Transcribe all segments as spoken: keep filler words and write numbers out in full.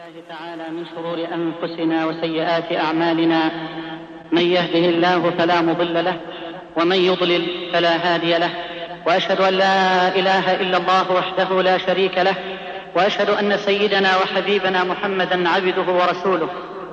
الله تعالى من شرور أنفسنا وسيئات أعمالنا، من يهده الله فلا مضل له ومن يضلل فلا هادي له، وأشهد أن لا إله إلا الله وحده لا شريك له، وأشهد أن سيدنا وحبيبنا محمدا عبده ورسوله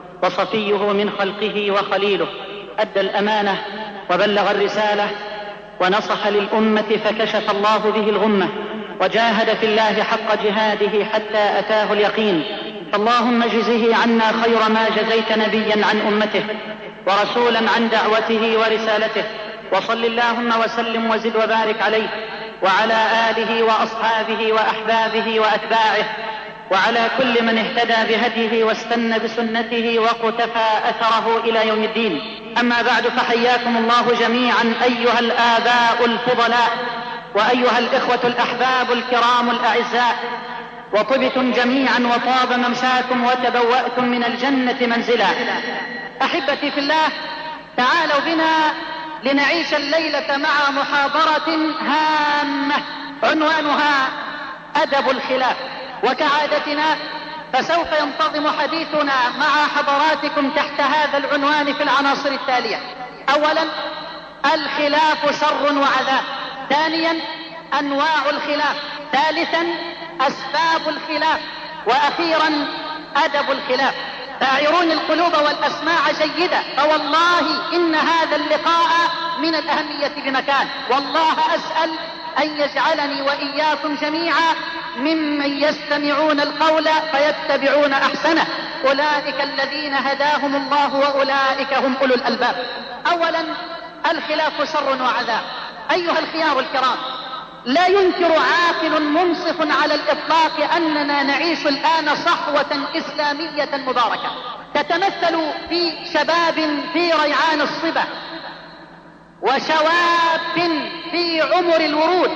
وصفيه من خلقه وخليله، أدى الأمانة وبلغ الرسالة ونصح للأمة فكشف الله به الغمة، وجاهد في الله حق جهاده حتى أتاه اليقين. اللهم اجزه عنا خير ما جزيت نبيا عن أمته ورسولا عن دعوته ورسالته، وصل اللهم وسلم وزد وبارك عليه وعلى آله وأصحابه وأحبابه وأتباعه وعلى كل من اهتدى بهديه واستنى بسنته وقتفى أثره إلى يوم الدين. أما بعد، فحياكم الله جميعا أيها الآباء الفضلاء وأيها الإخوة الأحباب الكرام الأعزاء، وطبتم جميعا وطاب ممشاكم وتبوأتم من الجنة منزلا. أحبتي في الله، تعالوا بنا لنعيش الليلة مع محاضرة هامة عنوانها أدب الخلاف. وكعادتنا فسوف ينتظم حديثنا مع حضراتكم تحت هذا العنوان في العناصر التالية: أولا، الخلاف شر وعذاب. ثانيا، أنواع الخلاف. ثالثا، أسباب الخلاف. وأخيرا، أدب الخلاف. فاعرون القلوب والأسماع جيدا، فوالله إن هذا اللقاء من الأهمية بمكان، والله أسأل أن يجعلني وإياكم جميعا ممن يستمعون القول فيتبعون أحسنه، أولئك الذين هداهم الله وأولئك هم أولو الألباب. أولا، الخلاف شر وعذاب. أيها الخيار الكرام، لا ينكر عاقل منصف على الإطلاق أننا نعيش الآن صحوة إسلامية مباركة تتمثل في شباب في ريعان الصبا وشواب في عمر الورود،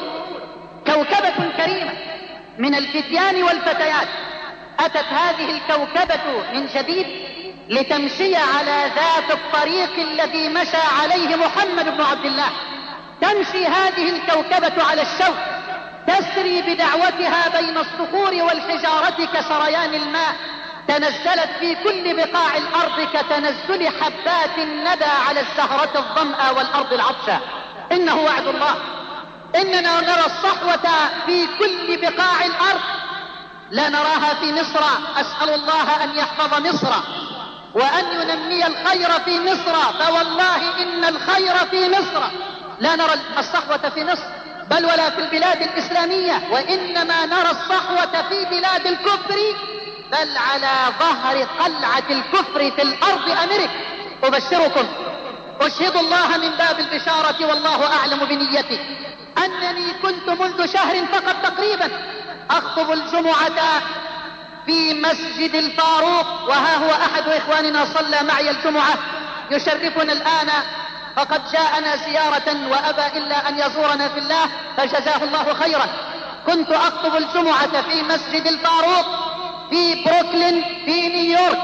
كوكبة كريمة من الفتيان والفتيات. أتت هذه الكوكبة من جديد لتمشي على ذات الطريق الذي مشى عليه محمد بن عبد الله. تمشي هذه الكوكبة على الشوق، تسري بدعوتها بين الصخور والحجارة كسريان الماء، تنزلت في كل بقاع الأرض كتنزل حبات الندى على الزهرة الظمأ والأرض العطشة. إنه وعد الله، إننا نرى الصحوة في كل بقاع الأرض، لا نراها في مصر. أسأل الله أن يحفظ مصر وأن ينمي الخير في مصر، فوالله إن الخير في مصر. لا نرى الصحوة في مصر بل ولا في البلاد الإسلامية، وإنما نرى الصحوة في بلاد الكفر، بل على ظهر قلعة الكفر في الأرض أمريكا. أبشركم، أشهد الله من باب البشارة والله أعلم بنيتي، أنني كنت منذ شهر فقط تقريبا أخطب الجمعة في مسجد الفاروق، وها هو أحد إخواننا صلى معي الجمعة يشرفنا الآن، فقد جاءنا زيارة وأبى إلا أن يزورنا في الله، فجزاه الله خيرا. كنت أخطب الجمعة في مسجد الفاروق في بروكلين في نيويورك.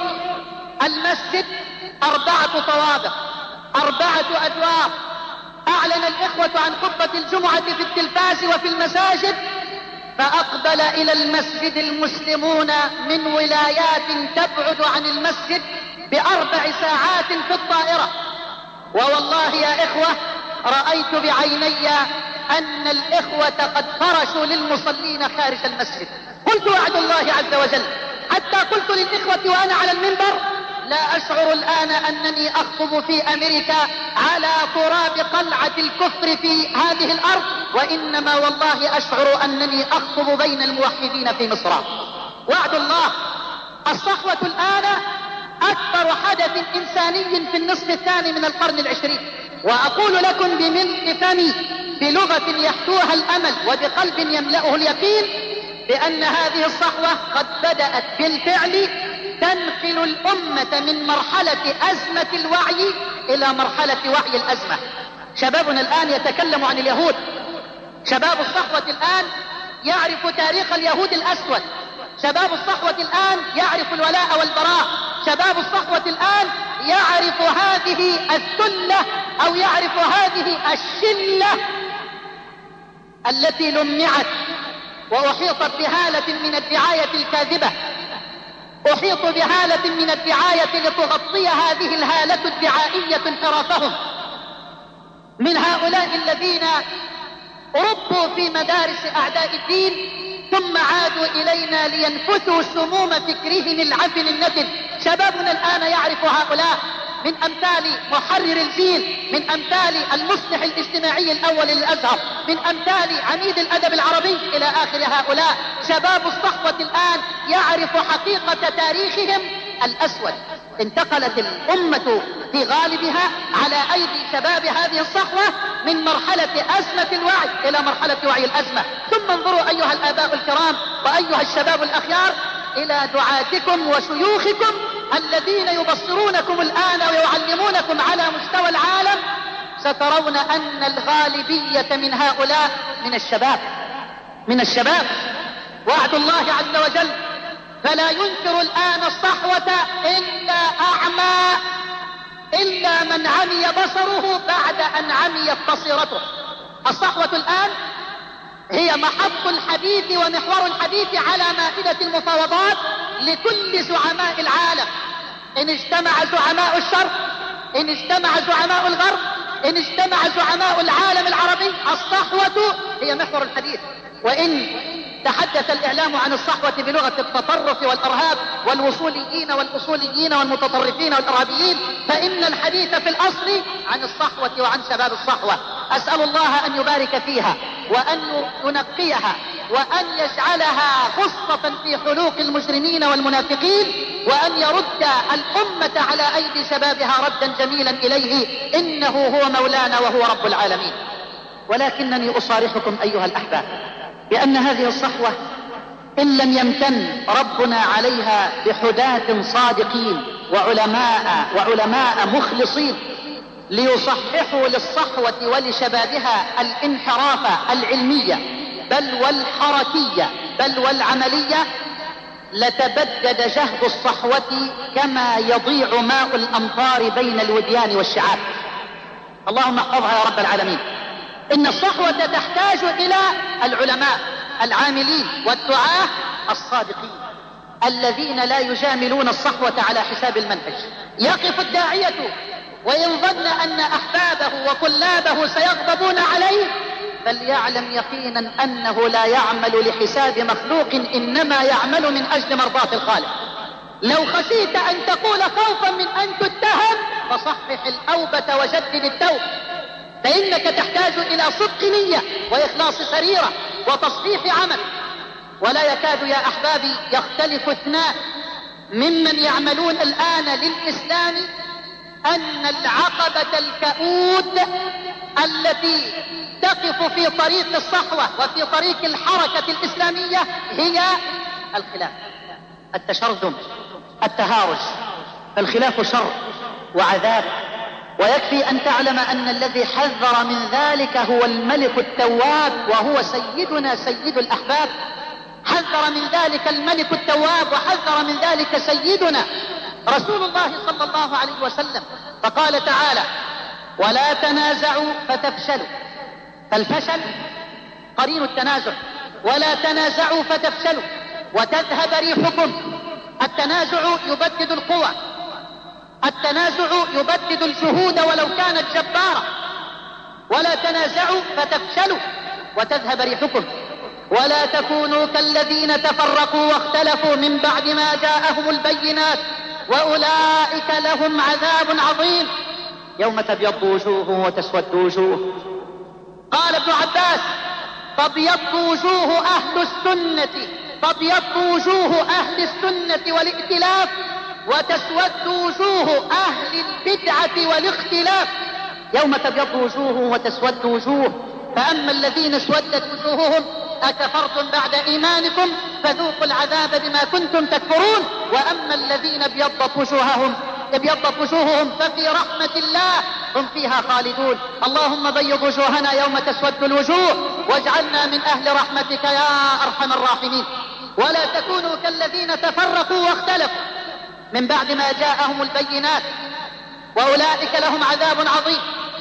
المسجد أربعة طوابق، أربعة أدوار. أعلن الإخوة عن خطبة الجمعة في التلفاز وفي المساجد، فأقبل إلى المسجد المسلمون من ولايات تبعد عن المسجد بأربع ساعات في الطائرة. ووالله يا إخوة، رأيت بعيني أن الإخوة قد فرشوا للمصلين خارج المسجد. قلت وعد الله عز وجل، حتى قلت للإخوة وأنا على المنبر: لا أشعر الآن أنني أخطب في أمريكا على تراب قلعة الكفر في هذه الأرض، وإنما والله أشعر أنني أخطب بين الموحدين في مصر. وعد الله. الصحوة الآن أكبر حدث إنساني في النصف الثاني من القرن العشرين، وأقول لكم بملء فمي بلغة يحتوها الأمل وبقلب يملأه اليقين بأن هذه الصحوة قد بدأت بالفعل تنقل الأمة من مرحلة أزمة الوعي إلى مرحلة وعي الأزمة. شبابنا الآن يتكلم عن اليهود، شباب الصحوة الآن يعرف تاريخ اليهود الأسود، شباب الصحوة الآن يعرف الولاء والبراء، شباب الصحوة الآن يعرف هذه الثلة أو يعرف هذه الشلة التي لمعت وأحيطت بهالة من الدعاية الكاذبة. أحيط بهالة من الدعاية لتغطي هذه الهالة الدعائية انحرافهم من هؤلاء الذين ربوا في مدارس أعداء الدين ثم عادوا إلينا لينفثوا سموم فكرهم العفن النتن. شبابنا الآن يعرف هؤلاء من أمثال محرر الجيل، من أمثال المصلح الاجتماعي الأول للأزهر، من أمثال عميد الأدب العربي إلى آخر هؤلاء. شباب الصحوة الآن يعرف حقيقة تاريخهم الأسود. انتقلت الأمة في غالبها على أيدي شباب هذه الصحوة من مرحلة أزمة الوعي إلى مرحلة وعي الأزمة. ثم انظروا أيها الآباء الكرام وأيها الشباب الأخيار إلى دعاتكم وشيوخكم الذين يبصرونكم الآن ويعلمونكم على مستوى العالم. سترون أن الغالبية من هؤلاء من الشباب من الشباب وعد الله عز وجل: فلا ينكر الآن الصحوة إلا أعمى، إلا من عمي بصره بعد أن عميت بصيرته. الصحوة الآن هي محط الحديث ومحور الحديث على مائدة المفاوضات لكل زعماء العالم. إن اجتمع زعماء الشرق، إن اجتمع زعماء الغرب، إن اجتمع زعماء العالم العربي، الصحوة هي محور الحديث. وإن تحدث الإعلام عن الصحوة بلغة التطرف والإرهاب والوصوليين والأصوليين والمتطرفين والإرهابيين، فإن الحديث في الأصل عن الصحوة وعن شباب الصحوة. أسأل الله أن يبارك فيها وأن ينقيها وأن يجعلها خصة في حلوق المجرمين والمنافقين، وأن يرد الأمة على أيدي شبابها ردا جميلا إليه، إنه هو مولانا وهو رب العالمين. ولكنني أصارحكم أيها الأحباب بأن هذه الصحوة إن لم يمتن ربنا عليها بحداة صادقين وعلماء وعلماء مخلصين ليصححوا للصحوة ولشبابها الانحراف العلمية بل والحركية بل والعملية، لتبدد جهد الصحوة كما يضيع ماء الأمطار بين الوديان والشعاب. اللهم احفظها يا رب العالمين. إن الصحوة تحتاج إلى العلماء العاملين والدعاة الصادقين الذين لا يجاملون الصحوة على حساب المنهج. يقف الداعية وإن ظن أن أحبابه وطلابه سيغضبون عليه، فليعلم يقينا أنه لا يعمل لحساب مخلوق، إنما يعمل من أجل مرضاة الخالق. لو خشيت أن تقول خوفا من أن تتهم فصحح الأوبة وجدد التوب، فإنك تحتاج إلى صدق نية وإخلاص سريرة وتصحيح عمل. ولا يكاد يا أحبابي يختلف اثنان ممن يعملون الآن للإسلام أن العقبة الكؤود التي تقف في طريق الصحوة وفي طريق الحركة الإسلامية هي الخلاف، التشرذم، التهارج. فالخلاف شر وعذاب. ويكفي أن تعلم أن الذي حذر من ذلك هو الملك التواب، وهو سيدنا سيد الأحباب. حذر من ذلك الملك التواب وحذر من ذلك سيدنا رسول الله صلى الله عليه وسلم، فقال تعالى: ولا تنازعوا فتفشلوا. فالفشل قرين التنازع. ولا تنازعوا فتفشلوا وتذهب ريحكم. التنازع يبدد القوى، التنازع يبدد الجهود ولو كانت جبارة. ولا تنازعوا فتفشلوا وتذهب ريحكم ولا تكونوا كالذين تفرقوا واختلفوا من بعد ما جاءهم البينات وأولئك لهم عذاب عظيم يوم تبيض وجوه وتسود وجوه. قال ابن عباس: تبيض وجوه أهل السنة تبيض وجوه أهل السنة والائتلاف، وتسود وجوه أهل البدعة والاختلاف. يوم تبيض وجوه وتسود وجوه. فأما الذين اسودت وجوههم أكفرتم بعد إيمانكم فذوقوا العذاب بما كنتم تكفرون. وأما الذين ابيضت وجوههم ابيضت وجوههم ففي رحمة الله هم فيها خالدون. اللهم بيض وجوهنا يوم تسود الوجوه واجعلنا من أهل رحمتك يا أرحم الراحمين. ولا تكونوا كالذين تفرقوا واختلفوا من بعد ما جاءهم البينات وأولئك لهم عذاب عظيم.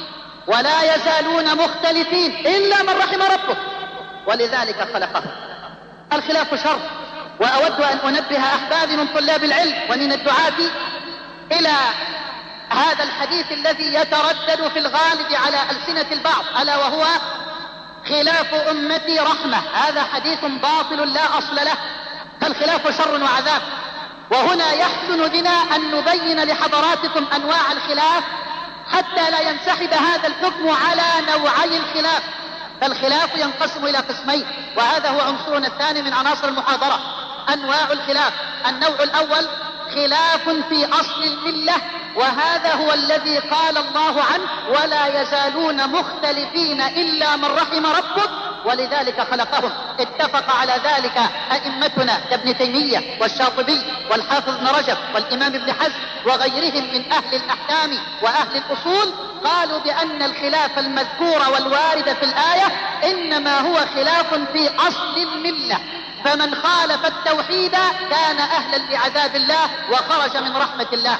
ولا يزالون مختلفين إلا من رحم ربك ولذلك خلقهم. الخلاف شر وأود أن أنبه أحبابي من طلاب العلم ومن الدعاة إلى هذا الحديث الذي يتردد في الغالب على ألسنة البعض، ألا وهو خلاف أمتي رحمة. هذا حديث باطل لا أصل له، فالخلاف شر وعذاب. وهنا يحسن بنا أن نبين لحضراتكم أنواع الخلاف حتى لا ينسحب هذا الحكم على نوعي الخلاف، فالخلاف ينقسم إلى قسمين، وهذا هو عنصرنا الثاني من عناصر المحاضرة. أنواع الخلاف: النوع الأول خلاف في أصل الملة، وهذا هو الذي قال الله عنه: ولا يزالون مختلفين إلا من رحم ربك ولذلك خلقهم. اتفق على ذلك أئمتنا كابن تيمية والشاطبي والحافظ ابن رجب والإمام ابن حزم وغيرهم من أهل الأحكام وأهل الأصول، قالوا بأن الخلاف المذكور والوارد في الآية إنما هو خلاف في أصل الملة، فمن خالف التوحيد كان أهلا لعذاب الله وخرج من رحمة الله.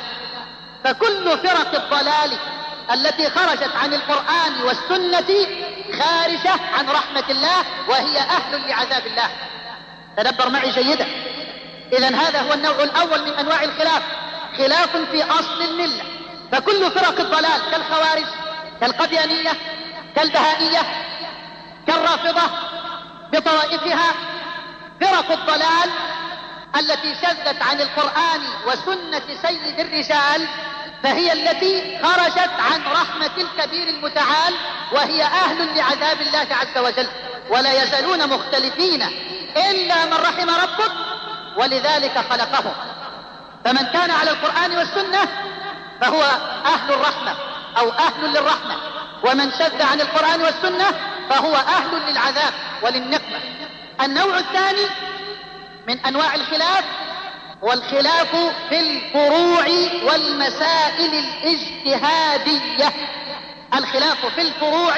فكل فرق الضلال التي خرجت عن القرآن والسنة خارجة عن رحمة الله وهي أهل لعذاب الله. تدبر معي جيدا. إذن هذا هو النوع الأول من أنواع الخلاف، خلاف في أصل الملة. فكل فرق الضلال كالخوارج كالقديانية كالبهائية كالرافضة بطوائفها، فرق الضلال التي شذت عن القرآن وسنة سيد الرجال، فهي التي خرجت عن رحمة الكبير المتعال وهي أهل لعذاب الله عز وجل. ولا يزالون مختلفين إلا من رحم ربك ولذلك خلقهم. فمن كان على القرآن والسنة فهو أهل الرحمة أو أهل للرحمة، ومن شذ عن القرآن والسنة فهو أهل للعذاب وللنقمة. النوع الثاني من أنواع الخلاف والخلاف في الفروع والمسائل الاجتهادية. الخلاف في الفروع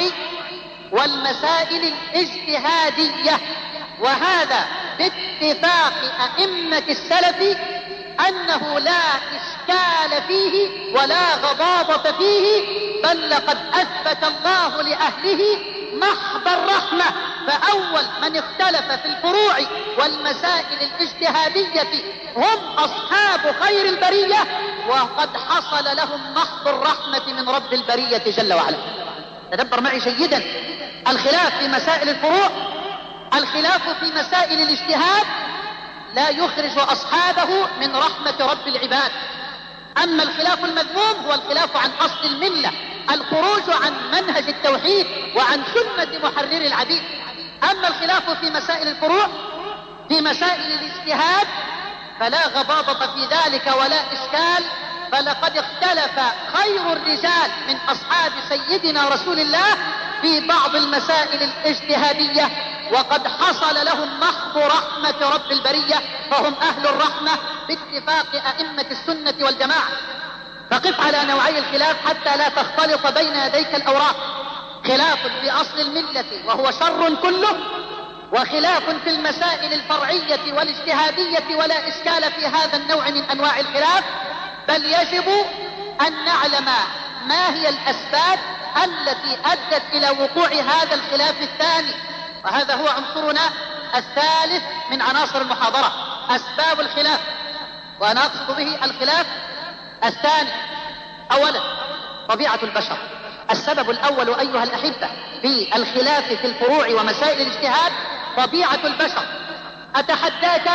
والمسائل الاجتهادية، وهذا باتفاق أئمة السلف أنه لا إشكال فيه ولا غضاضة فيه، بل لقد أثبت الله لأهله محض الرحمة. فأول من اختلف في الفروع والمسائل الاجتهادية هم أصحاب خير البرية، وقد حصل لهم محض الرحمة من رب البرية جل وعلا. تدبر معي جيدا. الخلاف في مسائل الفروع، الخلاف في مسائل الاجتهاد لا يخرج أصحابه من رحمة رب العباد. أما الخلاف المذموم هو الخلاف عن أصل الملة، الخروج عن منهج التوحيد وعن سنة محرر العبيد. أما الخلاف في مسائل الفروع، في مسائل الاجتهاد، فلا غضاضة في ذلك ولا إشكال، فلقد اختلف خير الرجال من أصحاب سيدنا رسول الله في بعض المسائل الاجتهادية، وقد حصل لهم محض رحمة رب البرية، فهم أهل الرحمة باتفاق أئمة السنة والجماعة. فقف على نوعي الخلاف حتى لا تختلط بين يديك الأوراق. خلاف في أصل الملة وهو شر كله، وخلاف في المسائل الفرعية والاجتهادية، ولا إشكال في هذا النوع من أنواع الخلاف، بل يجب أن نعلم ما هي الأسباب التي أدت إلى وقوع هذا الخلاف الثاني، وهذا هو عنصرنا الثالث من عناصر المحاضرة، أسباب الخلاف. وأنا أقصد به الخلاف الثاني. أولا طبيعة البشر. السبب الأول أيها الأحبة في الخلاف في الفروع ومسائل الاجتهاد طبيعة البشر. أتحداك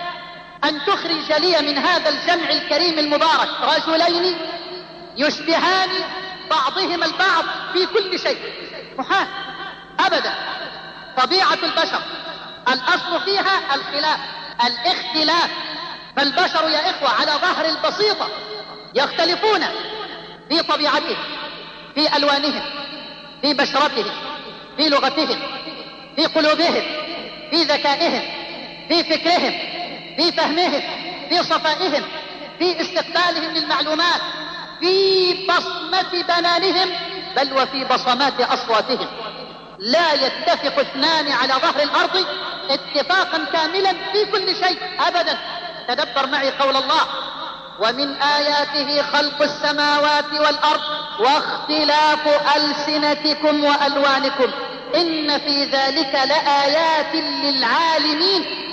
أن تخرج لي من هذا الجمع الكريم المبارك رجلين يشبهان بعضهما البعض في كل شيء، محال أبدا. طبيعة البشر الأصل فيها الخلاف، الاختلاف. فالبشر يا إخوة على ظهر البسيطة يختلفون في طبيعتهم، في ألوانهم، في بشرتهم، في لغتهم، في قلوبهم، في ذكائهم، في فكرهم، في فهمهم، في صفائهم، في استقبالهم للمعلومات، في بصمة بنانهم، بل وفي بصمات أصواتهم. لا يتفق اثنان على ظهر الأرض اتفاقا كاملا في كل شيء أبدا. تدبر معي قول الله: ومن آياته خلق السماوات والأرض واختلاف ألسنتكم وألوانكم إن في ذلك لآيات للعالمين.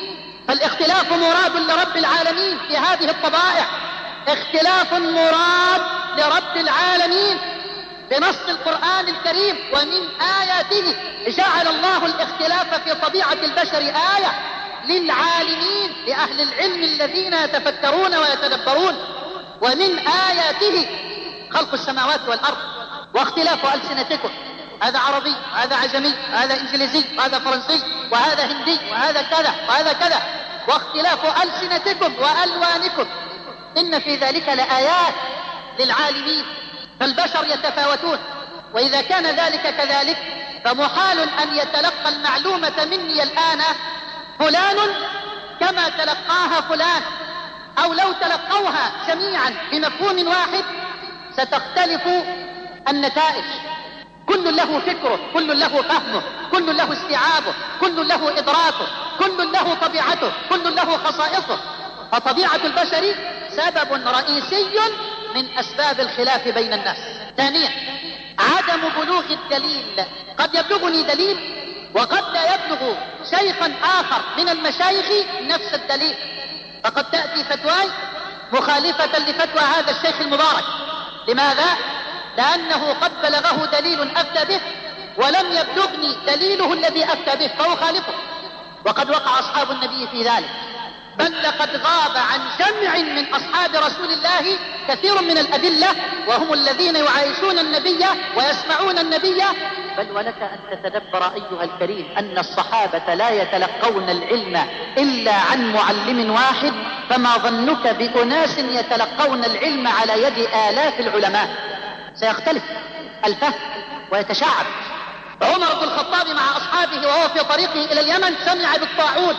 فالاختلاف مراد لرب العالمين في هذه الطبائع، اختلاف مراد لرب العالمين بنص القرآن الكريم. ومن آياته جعل الله الاختلاف في طبيعة البشر آية للعالمين، لأهل العلم الذين يتفكرون ويتدبرون. ومن آياته خلق السماوات والأرض واختلاف ألسنتكم، هذا عربي، هذا عجمي، هذا إنجليزي، هذا فرنسي، وهذا هندي، وهذا كذا وهذا كذا، واختلاف ألسنتكم وألوانكم، إن في ذلك لآيات للعالمين. فالبشر يتفاوتون، وإذا كان ذلك كذلك فمحال أن يتلقى المعلومة مني الآن فلان كما تلقاها فلان، أو لو تلقوها جميعا بمفهوم واحد ستختلف النتائج. كل له فكره، كل له فهمه، كل له استيعابه، كل له إدراكه، كل له طبيعته، كل له خصائصه. فطبيعة البشر سبب رئيسي من أسباب الخلاف بين الناس. ثانيا عدم بلوغ الدليل. قد يبلغني دليل وقد لا يبلغ شيخا آخر من المشايخ نفس الدليل، فقد تأتي فتواي مخالفة لفتوى هذا الشيخ المبارك. لماذا؟ لأنه قد بلغه دليل أفتى به ولم يبلغني دليله الذي أفتى به فأخالفه. وقد وقع أصحاب النبي في ذلك، بل لقد غاب عن جمع من أصحاب رسول الله كثير من الأدلة، وهم الذين يعايشون النبي ويسمعون النبي. بل ولك أن تتدبر أيها الكريم أن الصحابة لا يتلقون العلم إلا عن معلم واحد، فما ظنك بأناس يتلقون العلم على يد آلاف العلماء؟ سيختلف الفهم ويتشعب. عمر بن الخطاب مع أصحابه وهو في طريقه إلى اليمن سمع بالطاعون،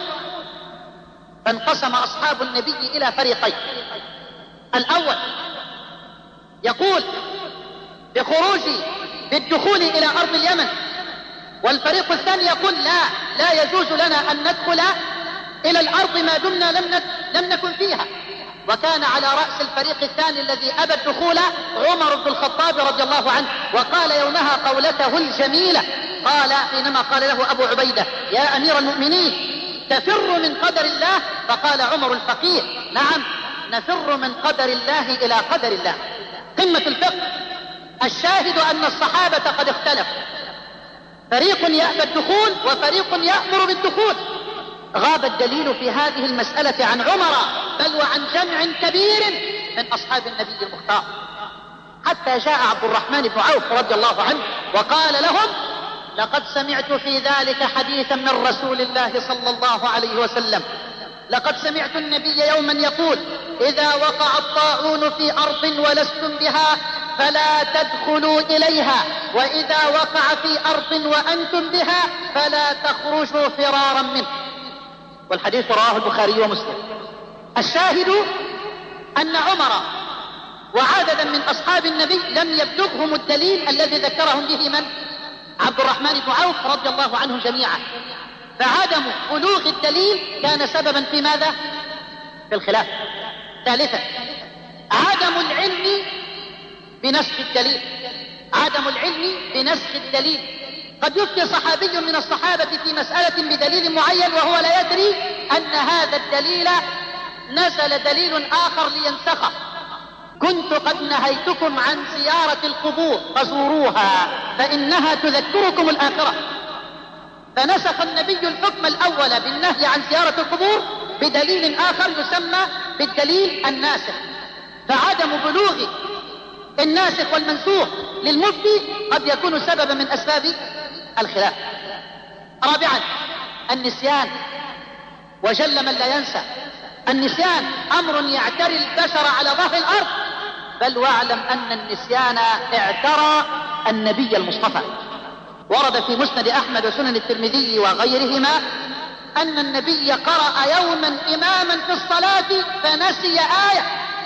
فانقسم أصحاب النبي إلى فريقين. الأول يقول بخروج بالدخول إلى أرض اليمن، والفريق الثاني يقول لا لا يجوز لنا أن ندخل إلى الأرض ما دمنا لم لم نكن فيها. وكان على رأس الفريق الثاني الذي أبى الدخول عمر بن الخطاب رضي الله عنه، وقال يومها قولته الجميلة، قال حينما قال له أبو عبيدة يا أمير المؤمنين تفر من قدر الله؟ فقال عمر الفقيه نعم نفر من قدر الله إلى قدر الله. قمة الفقه. الشاهد أن الصحابة قد اختلفوا، فريق يأبى الدخول وفريق يأمر بالدخول. غاب الدليل في هذه المسألة عن عمر بل وعن جمع كبير من أصحاب النبي المختار، حتى جاء عبد الرحمن بن عوف رضي الله عنه وقال لهم لقد سمعت في ذلك حديثا من رسول الله صلى الله عليه وسلم. لقد سمعت النبي يوما يقول إذا وقع الطاعون في أرض ولستم بها فلا تدخلوا إليها، وإذا وقع في أرض وأنتم بها فلا تخرجوا فرارا منه. والحديث رواه البخاري ومسلم. الشاهد أن عمر وعددا من أصحاب النبي لم يبلغهم الدليل الذي ذكرهم به من؟ عبد الرحمن بن عوف رضي الله عنهم جميعا. فعدم بلوغ الدليل كان سببا في ماذا؟ في الخلاف. ثالثا عدم العلم بنسخ الدليل. عدم العلم بنسخ الدليل. قد يفتي صحابي من الصحابة في مسألة بدليل معين وهو لا يدري أن هذا الدليل نزل دليل آخر لينسخه. كنت قد نهيتكم عن زيارة القبور فزوروها فإنها تذكركم الآخرة. فنسخ النبي الحكم الأول بالنهي عن زيارة القبور بدليل آخر يسمى بالدليل الناسخ. فعدم بلوغ الناسخ والمنسوخ للمفتي قد يكون سببا من أسباب الخلاف. رابعا النسيان، وجل من لا ينسى. النسيان أمر يعتري البشر على ظهر الأرض، بل واعلم أن النسيان اعترى النبي المصطفى. ورد في مسند أحمد وسنن الترمذي وغيرهما أن النبي قرأ يوما إماما في الصلاة فنسي آية،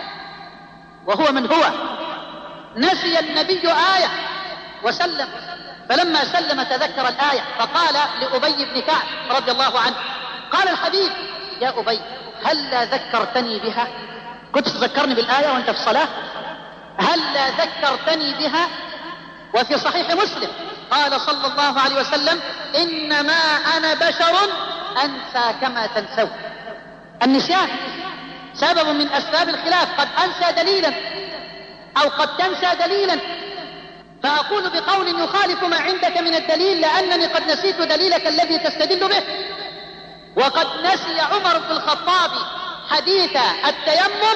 وهو من هو؟ نسي النبي آية وسلم، فلما سلم تذكر الآية فقال لأبي بن كعب رضي الله عنه، قال الحبيب يا أبي هل ذكرتني بها؟ كنت تذكرني بالآية وأنت في الصلاة؟ هل ذكرتني بها؟ وفي صحيح مسلم قال صلى الله عليه وسلم إنما أنا بشر أنسى كما تنسون. النسيان سبب من أسباب الخلاف، قد أنسى دليلا أو قد تنسى دليلا، فأقول بقول يخالف ما عندك من الدليل لأنني قد نسيت دليلك الذي تستدل به. وقد نسي عمر بن الخطاب حديث التيمم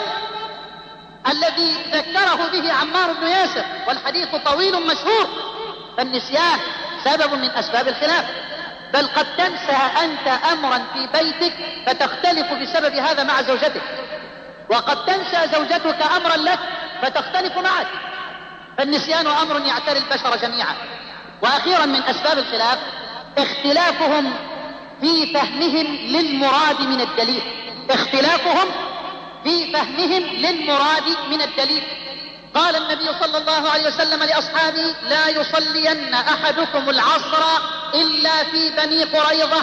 الذي ذكره به عمار بن ياسر، والحديث طويل مشهور. فالنسيان سبب من أسباب الخلاف، بل قد تنسى أنت أمرا في بيتك فتختلف بسبب هذا مع زوجتك، وقد تنسى زوجتك أمرا لك فتختلف معك. فالنسيان أمر يعتري البشر جميعا. وأخيرا من أسباب الخلاف اختلافهم في فهمهم للمراد من الدليل، اختلافهم في فهمهم للمراد من الدليل. قال النبي صلى الله عليه وسلم لأصحابه: لا يصلين أحدكم العصر إلا في بني قريظة.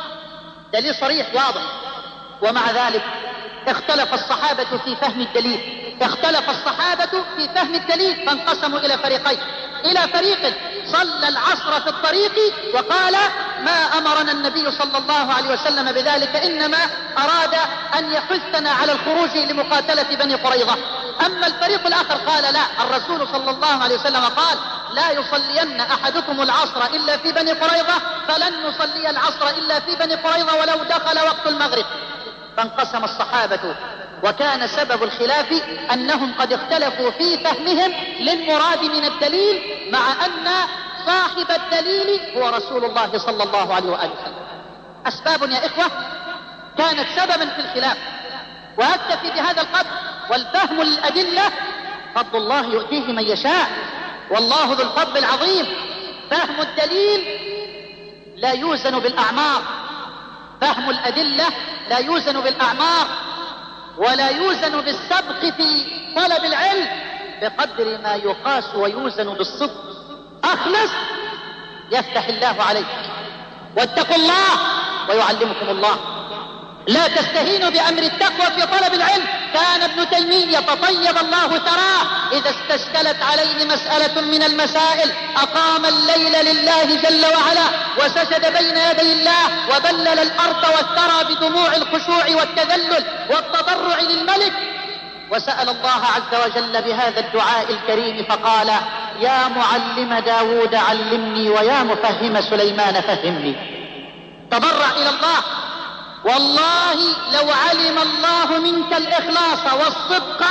دليل صريح واضح. ومع ذلك اختلف الصحابة في فهم الدليل، اختلف الصحابة في فهم الدليل فانقسموا إلى فريقين. إلى فريق صلى العصر في الطريق وقال: ما أمرنا النبي صلى الله عليه وسلم بذلك، إنما أراد أن يحثنا على الخروج لمقاتلة بني قريظة. أما الفريق الآخر قال: لا، الرسول صلى الله عليه وسلم قال: لا يصلين أحدكم العصر إلا في بني قريظة، فلن نصلي العصر إلا في بني قريظة ولو دخل وقت المغرب. فانقسم الصحابة، وكان سبب الخلاف أنهم قد اختلفوا في فهمهم للمراد من الدليل، مع أن صاحب الدليل هو رسول الله صلى الله عليه وآله وسلم. أسباب يا إخوة كانت سببا في الخلاف، وأكتفي بهذا القدر. والفهم للأدلة فضل الله يؤتيه من يشاء، والله ذو الفضل العظيم. فهم الدليل لا يوزن بالأعمار، فهم الأدلة لا يوزن بالأعمار، ولا يوزن بالسبق في طلب العلم بقدر ما يقاس ويوزن بالصدق. أخلص يفتح الله عليك، واتقوا الله ويعلمكم الله. لا تستهينوا بأمر التقوى في طلب العلم. كان ابن تيمية طيب الله ثراه إذا استشكلت عليه مسألة من المسائل أقام الليل لله جل وعلا، وسجد بين يدي الله، وبلل الأرض والثرى بدموع الخشوع والتذلل والتضرع للملك، وسأل الله عز وجل بهذا الدعاء الكريم فقال: يا معلم داود علمني، ويا مفهم سليمان فهمني. تضرع إلى الله. والله لو علم الله منك الإخلاص والصدق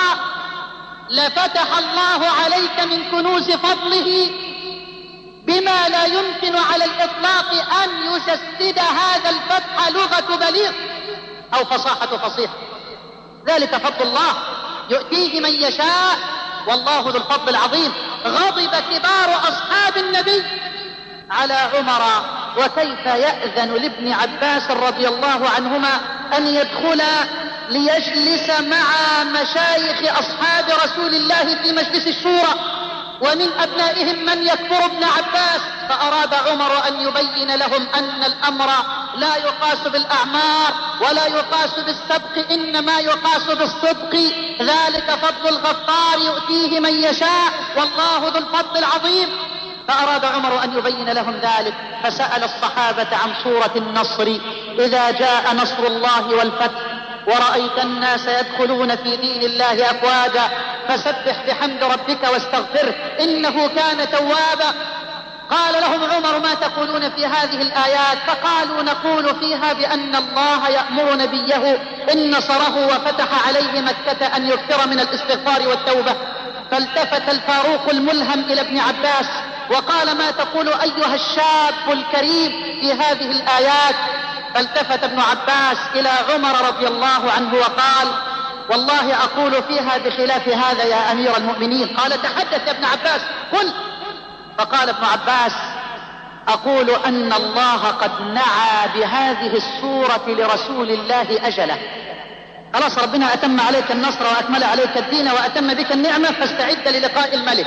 لفتح الله عليك من كنوز فضله بما لا يمكن على الإطلاق أن يجسد هذا الفتح لغة بليغ أو فصاحة فصيح. ذلك فضل الله يؤتيه من يشاء، والله ذو الفضل العظيم. غضب كبار أصحاب النبي على عمر، وكيف يأذن لابن عباس رضي الله عنهما أن يدخل ليجلس مع مشايخ أصحاب رسول الله في مجلس الشورى، ومن أبنائهم من يكفر ابن عباس. فأراد عمر أن يبين لهم أن الأمر لا يقاس بالأعمار ولا يقاس بالسبق، إنما يقاس بالصدق. ذلك فضل الغفار يؤتيه من يشاء، والله ذو الفضل العظيم. فأراد عمر أن يبين لهم ذلك، فسأل الصحابة عن سورة النصر: إذا جاء نصر الله والفتح ورأيت الناس يدخلون في دين الله أفواجا فسبح بحمد ربك واستغفره إنه كان توابا. قال لهم عمر: ما تقولون في هذه الآيات؟ فقالوا: نقول فيها بأن الله يأمر نبيه إن نصره وفتح عليه مكة أن يكثر من الاستغفار والتوبة. فالتفت الفاروق الملهم إلى ابن عباس وقال: ما تقول أيها الشاب الكريم في هذه الآيات؟ فالتفت ابن عباس إلى عمر رضي الله عنه وقال: والله أقول فيها بخلاف هذا يا أمير المؤمنين. قال: تحدث يا ابن عباس، قل. فقال ابن عباس: أقول أن الله قد نعى بهذه السورة لرسول الله أجله. خلاص، ربنا أتم عليك النصر وأكمل عليك الدين وأتم بك النعمة، فاستعد للقاء الملك.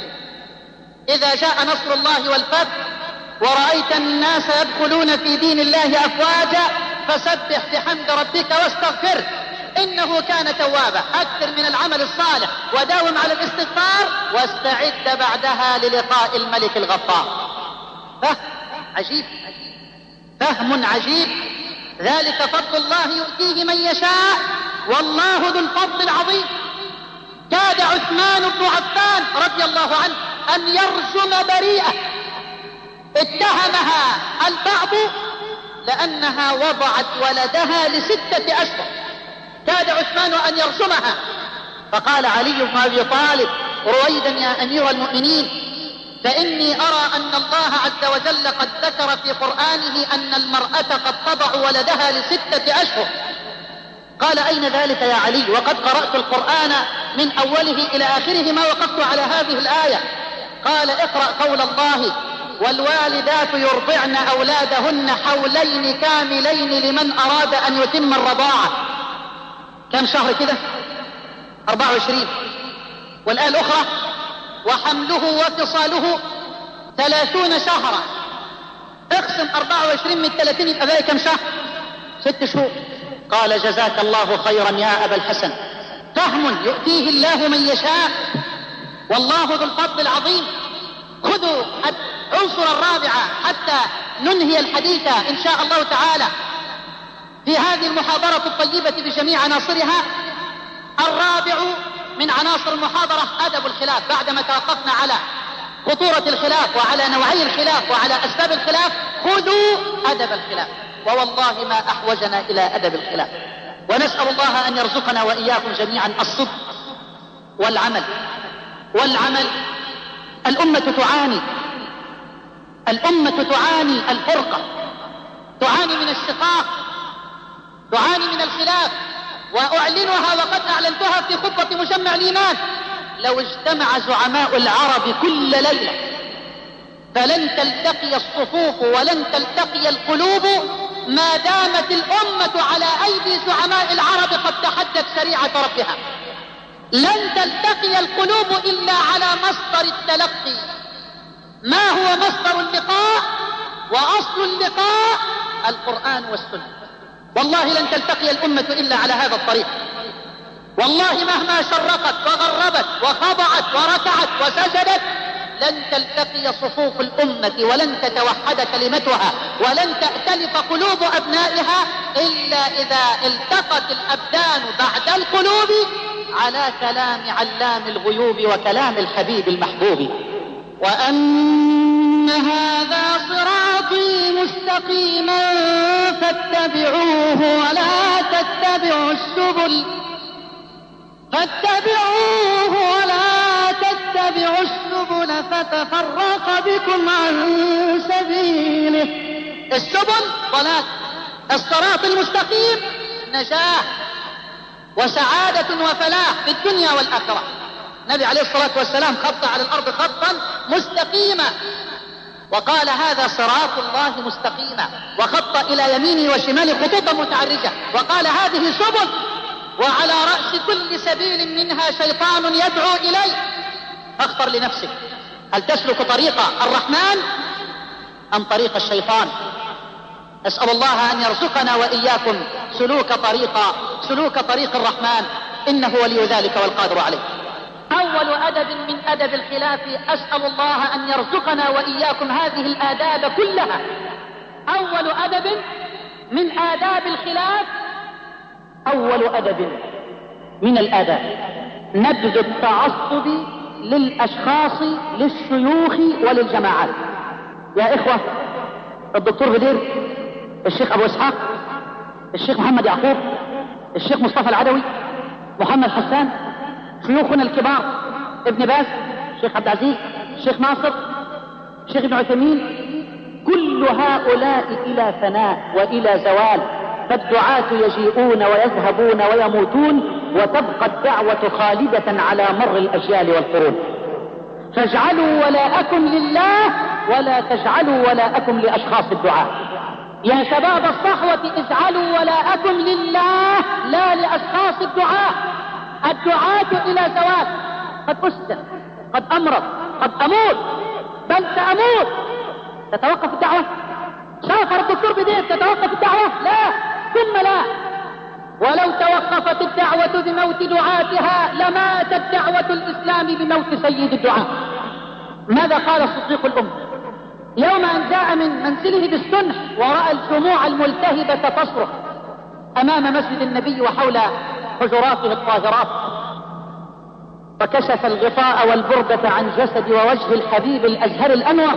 إذا جاء نصر الله والفتح ورأيت الناس يدخلون في دين الله أفواجا فسبح بحمد ربك واستغفره إنه كان توابا. أكثر من العمل الصالح وداوم على الاستغفار، واستعد بعدها للقاء الملك الغفار. فهم عجيب، فهم عجيب. ذلك فضل الله يؤتيه من يشاء والله ذو الفضل العظيم. كاد عثمان بن عفان رضي الله عنه أن يرجم بريئة اتهمها البعض لأنها وضعت ولدها لستة أشهر، كاد عثمان أن يرجمها، فقال علي بن أبي طالب رويدا يا أمير المؤمنين فإني أرى أن الله عز وجل قد ذكر في قرآنه أن المرأة قد تضع ولدها لستة أشهر. قال أين ذلك يا علي وقد قرأت القرآن من أوله إلى آخره ما وقفت على هذه الآية. قال اقرأ قول الله والوالدات يرضعن أولادهن حولين كاملين لمن أراد أن يتم الرضاعة. كم شهر كده؟ أربعة وعشرين. والآية الأخرى وحمله وفصاله ثلاثون شهرا. اقسم أربعة وعشرين من ثلاثين يبقى ذلك كم شهر؟ ست شهور. قال جزاك الله خيرا يا أبا الحسن، فهم يؤتيه الله من يشاء والله ذو الفضل العظيم. خذوا العنصر الرابع حتى ننهي الحديث إن شاء الله تعالى في هذه المحاضرة الطيبة بجميع عناصرها. الرابع من عناصر المحاضرة أدب الخلاف. بعدما توقفنا على خطورة الخلاف وعلى نوعي الخلاف وعلى أسباب الخلاف، خذوا أدب الخلاف، ووالله ما أحوجنا إلى أدب الخلاف. ونسأل الله أن يرزقنا وإياكم جميعا الصدق والعمل والعمل. الأمة تعاني، الأمة تعاني الفرقة، تعاني من الشقاق، تعاني من الخلاف، وأعلنها وقد أعلنتها في خطبة مجمع الإيمان. لو اجتمع زعماء العرب كل ليلة فلن تلتقي الصفوف ولن تلتقي القلوب ما دامت الأمة على أيدي زعماء العرب قد تحدت شريعة ربها. لن تلتقي القلوب إلا على مصدر التلقي. ما هو مصدر اللقاء وأصل اللقاء؟ القرآن والسنة. والله لن تلتقي الأمة إلا على هذا الطريق. والله مهما شرقت وغربت وخضعت وركعت وسجدت لن تلتقي صفوف الأمة ولن تتوحد كلمتها ولن تأتلف قلوب أبنائها إلا إذا التقت الأبدان بعد القلوب على كلام علام الغيوب وكلام الحبيب المحبوب. وأن هذا صراطي مستقيما فاتبعوه ولا تتبعوا السبل فاتبعوه ولا تتبعوا السبل فتفرق بكم عن سبيله. السبل ضلال، الصراط المستقيم نجاح وسعادة وفلاح في الدنيا والآخرة. النبي عليه الصلاة والسلام خط على الأرض خطا مستقيما وقال هذا صراط الله مستقيما، وخط إلى يمينه وشماله خطوطا متعرجة وقال هذه سبل، وعلى رأس كل سبيل منها شيطان يدعو إليه. فاختر لنفسك، هل تسلك طريق الرحمن أم طريق الشيطان؟ أسأل الله أن يرزقنا وإياكم سلوك طريق سلوك طريق الرحمن، إنه ولي ذلك والقادر عليه. أول أدب من أدب الخلاف أسأل الله أن يرزقنا وإياكم هذه الآداب كلها. أول أدب من آداب الخلاف، أول أدب من الآداب نبذ التعصب للأشخاص للشيوخ وللجماعات. يا إخوة، الدكتور بدير، الشيخ أبو إسحاق، الشيخ محمد يعقوب، الشيخ مصطفى العدوي، محمد حسان، شيوخنا الكبار، ابن باز، الشيخ عبد العزيز، الشيخ ناصر، الشيخ ابن عثيمين، كل هؤلاء إلى فناء وإلى زوال، فالدعاة يجيئون ويذهبون ويموتون وتبقى الدعوة خالدة على مر الأجيال والقرون. فاجعلوا ولاءكم لله ولا تجعلوا ولاءكم لأشخاص الدعاة. يا شباب الصحوة اجعلوا ولاءكم لله لا لأشخاص الدعاة. الدعاة إلى زوال، قد أسجن، قد أمرض، قد أموت، بل سأموت، تتوقف الدعوة؟ شافر الدكتور بدير تتوقف الدعوة؟ لا، ثم لا. ولو توقفت الدعوة بموت دعاتها لماتت دعوة الإسلام بموت سيد الدعاة. ماذا قال صديق الأمة يوم أن جاء من منزله بالسنح ورأى الجموع الملتهبة تصرخ أمام مسجد النبي وحول حجراته الطاهرات، فكشف الغطاء والبردة عن جسد ووجه الحبيب الأزهر الأنور،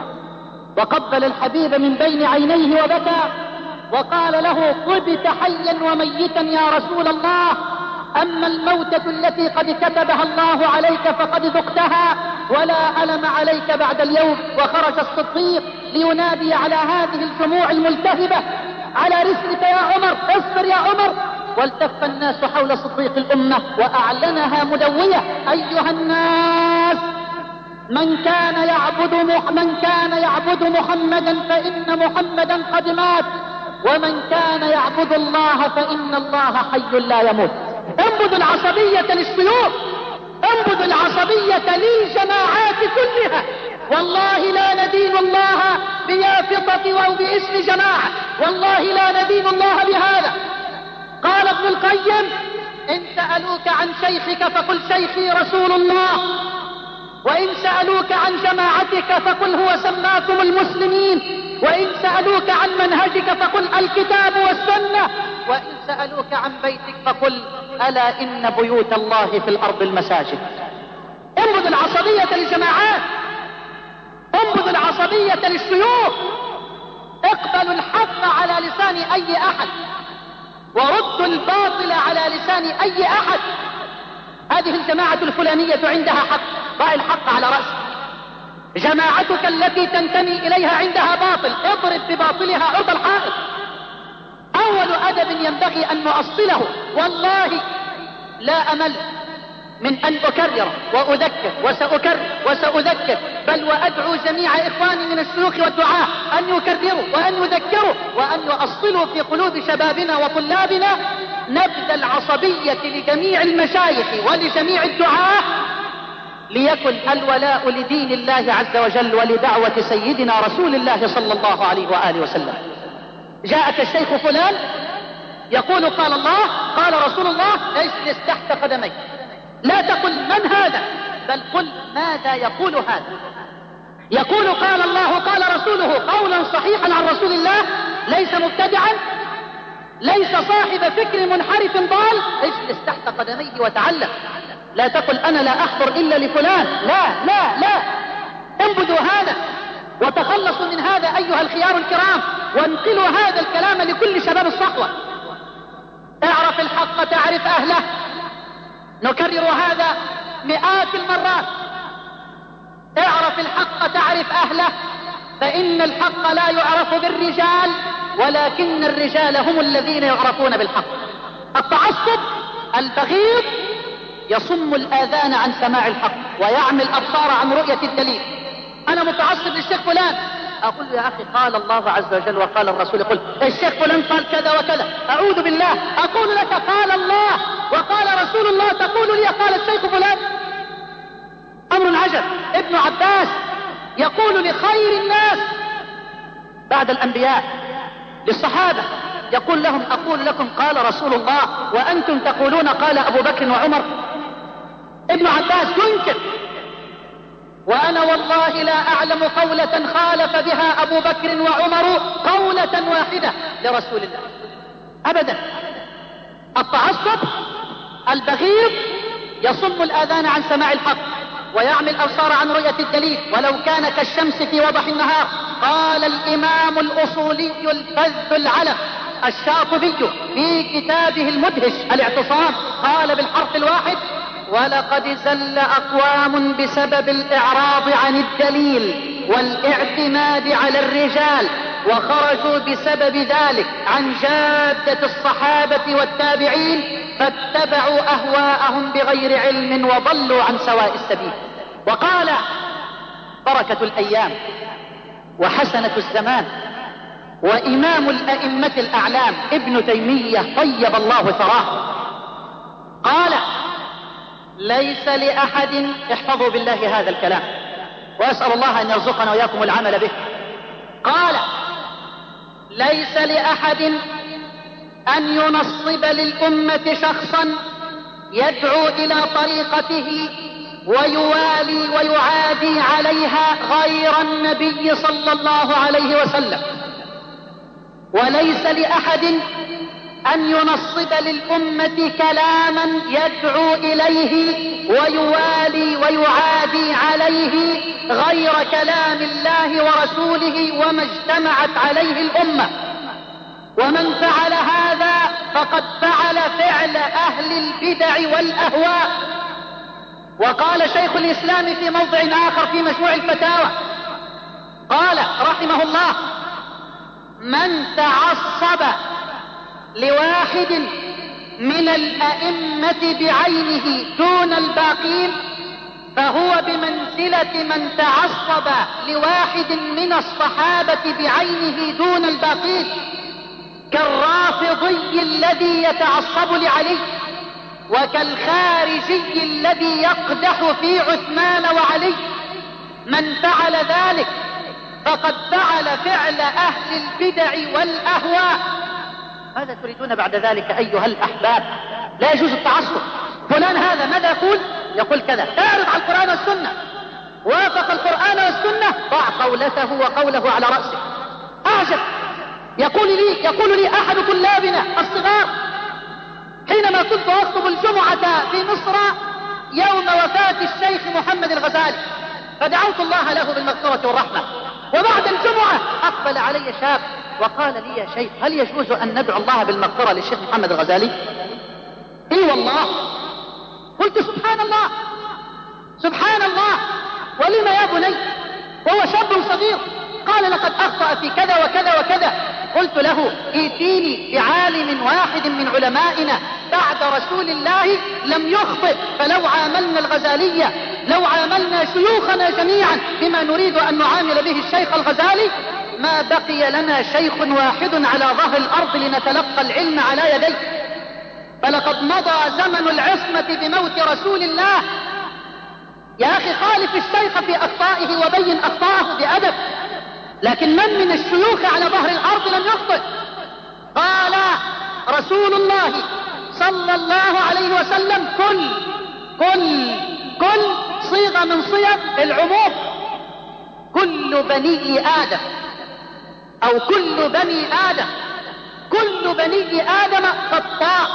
وقبل الحبيب من بين عينيه وبكى وقال له: طبت حيا وميتا يا رسول الله، أما الموتة التي قد كتبها الله عليك فقد ذقتها ولا ألم عليك بعد اليوم. وخرج الصديق لينادي على هذه الجموع الملتهبة: على رسلك يا عمر، اصبر يا عمر. والتف الناس حول صديق الأمة وأعلنها مدوية: أيها الناس، من كان يعبد مح من كان يعبد محمدا فإن محمدا قد مات، ومن كان يعبد الله فإن الله حي لا يموت. انبذ العصبية للسيوف، انبذ العصبية للجماعات كلها. والله لا ندين الله بيافطة أو باسم جماعة، والله لا ندين الله بهذا. قال ابن القيم: إن سألوك عن شيخك فقل شيخي رسول الله، وإن سألوك عن جماعتك فقل هو سماكم المسلمين، وإن سألوك عن منهجك فقل الكتاب والسنة، وإن سألوك عن بيتك فقل ألا إن بيوت الله في الأرض المساجد. انبذ العصبية للجماعات، انبذ العصبية للشيوخ، اقبلوا الحق على لسان أي أحد وردوا الباطل على لسان أي أحد. هذه الجماعة الفلانية عندها حق، ضع الحق على رأسك. جماعتك التي تنتمي إليها عندها باطل، اضرب بباطلها عرض الحائط. أول أدب ينبغي أن نؤصله، والله لا أمل من أن أكرر وأذكر وسأكرر وسأذكر، بل وأدعو جميع إخواني من الشيوخ والدعاة أن يكرروا وأن يذكروا وأن يؤصلوا في قلوب شبابنا وطلابنا نبذ العصبية لجميع المشايخ ولجميع الدعاة، ليكن الولاء لدين الله عز وجل ولدعوة سيدنا رسول الله صلى الله عليه وآله وسلم. جاءك الشيخ فلان يقول قال الله قال رسول الله، اجلس تحت قدميك، لا تقل من هذا، بل قل ماذا يقول هذا. يقول قال الله قال رسوله قولا صحيحا عن رسول الله، ليس مبتدعا، ليس صاحب فكر منحرف ضال، اجلس تحت قدميه وتعلم. لا تقل أنا لا أحضر إلا لفلان، لا لا لا، انبذوا هذا وتخلصوا من هذا أيها الخيار الكرام، وانقلوا هذا الكلام لكل شباب الصحوة. اعرف الحق تعرف أهله، نكرر هذا مئات المرات. اعرف الحق تعرف أهله، فإن الحق لا يعرف بالرجال ولكن الرجال هم الذين يعرفون بالحق. التعصب البغيض يصم الآذان عن سماع الحق ويعمي الأبصار عن رؤية الدليل. أنا متعصب للشيخ فلان، أقول يا أخي قال الله عز وجل وقال الرسول، يقول الشيخ فلان قال كذا وكذا، أعوذ بالله، أقول لك قال الله وقال رسول الله، تقول لي قال الشيخ فلان. أمر عجب. ابن عباس يقول لخير الناس بعد الأنبياء للصحابة، يقول لهم أقول لكم قال رسول الله وأنتم تقولون قال أبو بكر وعمر. ابن عباس ينكر، وأنا والله لا أعلم قولة خالف بها أبو بكر وعمر قولة واحدة لرسول الله أبدا. التعصب البغيض يصم الآذان عن سماع الحق ويعمي الأبصار عن رؤية الدليل، ولو كان كالشمس في وضح النهار. قال الإمام الأصولي الفذ العلم الشاطبي في كتابه المدهش الاعتصام، قال بالحرف الواحد: ولقد زل أقوام بسبب الإعراض عن الدليل والاعتماد على الرجال، وخرجوا بسبب ذلك عن جادة الصحابة والتابعين، فاتبعوا أهواءهم بغير علم وضلوا عن سواء السبيل. وقال بركة الأيام وحسنة الزمان وإمام الأئمة الأعلام ابن تيمية طيب الله ثراه، قال: ليس لأحد، احفظوا بالله هذا الكلام وأسأل الله أن يرزقنا وإياكم العمل به، قال: ليس لأحد أن ينصب للأمة شخصا يدعو إلى طريقته ويوالي ويعادي عليها غير النبي صلى الله عليه وسلم. وليس لأحد أن ينصب للأمة كلاما يدعو إليه ويوالي ويعادي عليه غير كلام الله ورسوله وما اجتمعت عليه الأمة. ومن فعل هذا فقد فعل فعل أهل البدع والأهواء. وقال شيخ الإسلام في موضع آخر في مجموع الفتاوى، قال رحمه الله: من تعصب لواحد من الأئمة بعينه دون الباقين فهو بمنزلة من تعصب لواحد من الصحابة بعينه دون الباقين، كالرافضي الذي يتعصب لعلي، وكالخارجي الذي يقدح في عثمان وعلي. من فعل ذلك فقد فعل فعل أهل البدع والأهواء. ماذا تريدون بعد ذلك أيها الأحباب؟ لا يجوز التعصب. فلان هذا ماذا يقول؟ يقول كذا. اعرض على القرآن والسنة، وافق القرآن والسنة ضع قولته وقوله على رأسه. أعجب، يقول لي يقول لي أحد طلابنا الصغار حينما كنت أخطب الجمعة في مصر يوم وفاة الشيخ محمد الغزالي، فدعوت الله له بالمغفرة والرحمة، وبعد الجمعة أقبل علي شاب وقال لي: يا شيخ، هل يجوز أن ندعو الله بالمغفرة للشيخ محمد الغزالي؟ إي والله. قلت: سبحان الله سبحان الله، ولم يا بني؟ وهو شاب صغير. قال: لقد أخطأ في كذا وكذا وكذا. قلت له: ائتيني بعالم واحد من علمائنا بعد رسول الله لم يخطئ، فلو عاملنا الغزالية، لو عاملنا شيوخنا جميعا بما نريد أن نعامل به الشيخ الغزالي، ما بقي لنا شيخ واحد على ظهر الأرض لنتلقى العلم على يديه. فلقد مضى زمن العصمة بموت رسول الله. يا أخي، خالف الشيخ في أخطائه وبين أخطاءه بأدب، لكن من من الشيوخ على ظهر الأرض لم يخطئ؟ قال رسول الله صلى الله عليه وسلم: كل كل كل صيغة من صيغ العموم. كل بني آدم أو كل بني آدم كل بني آدم خطاء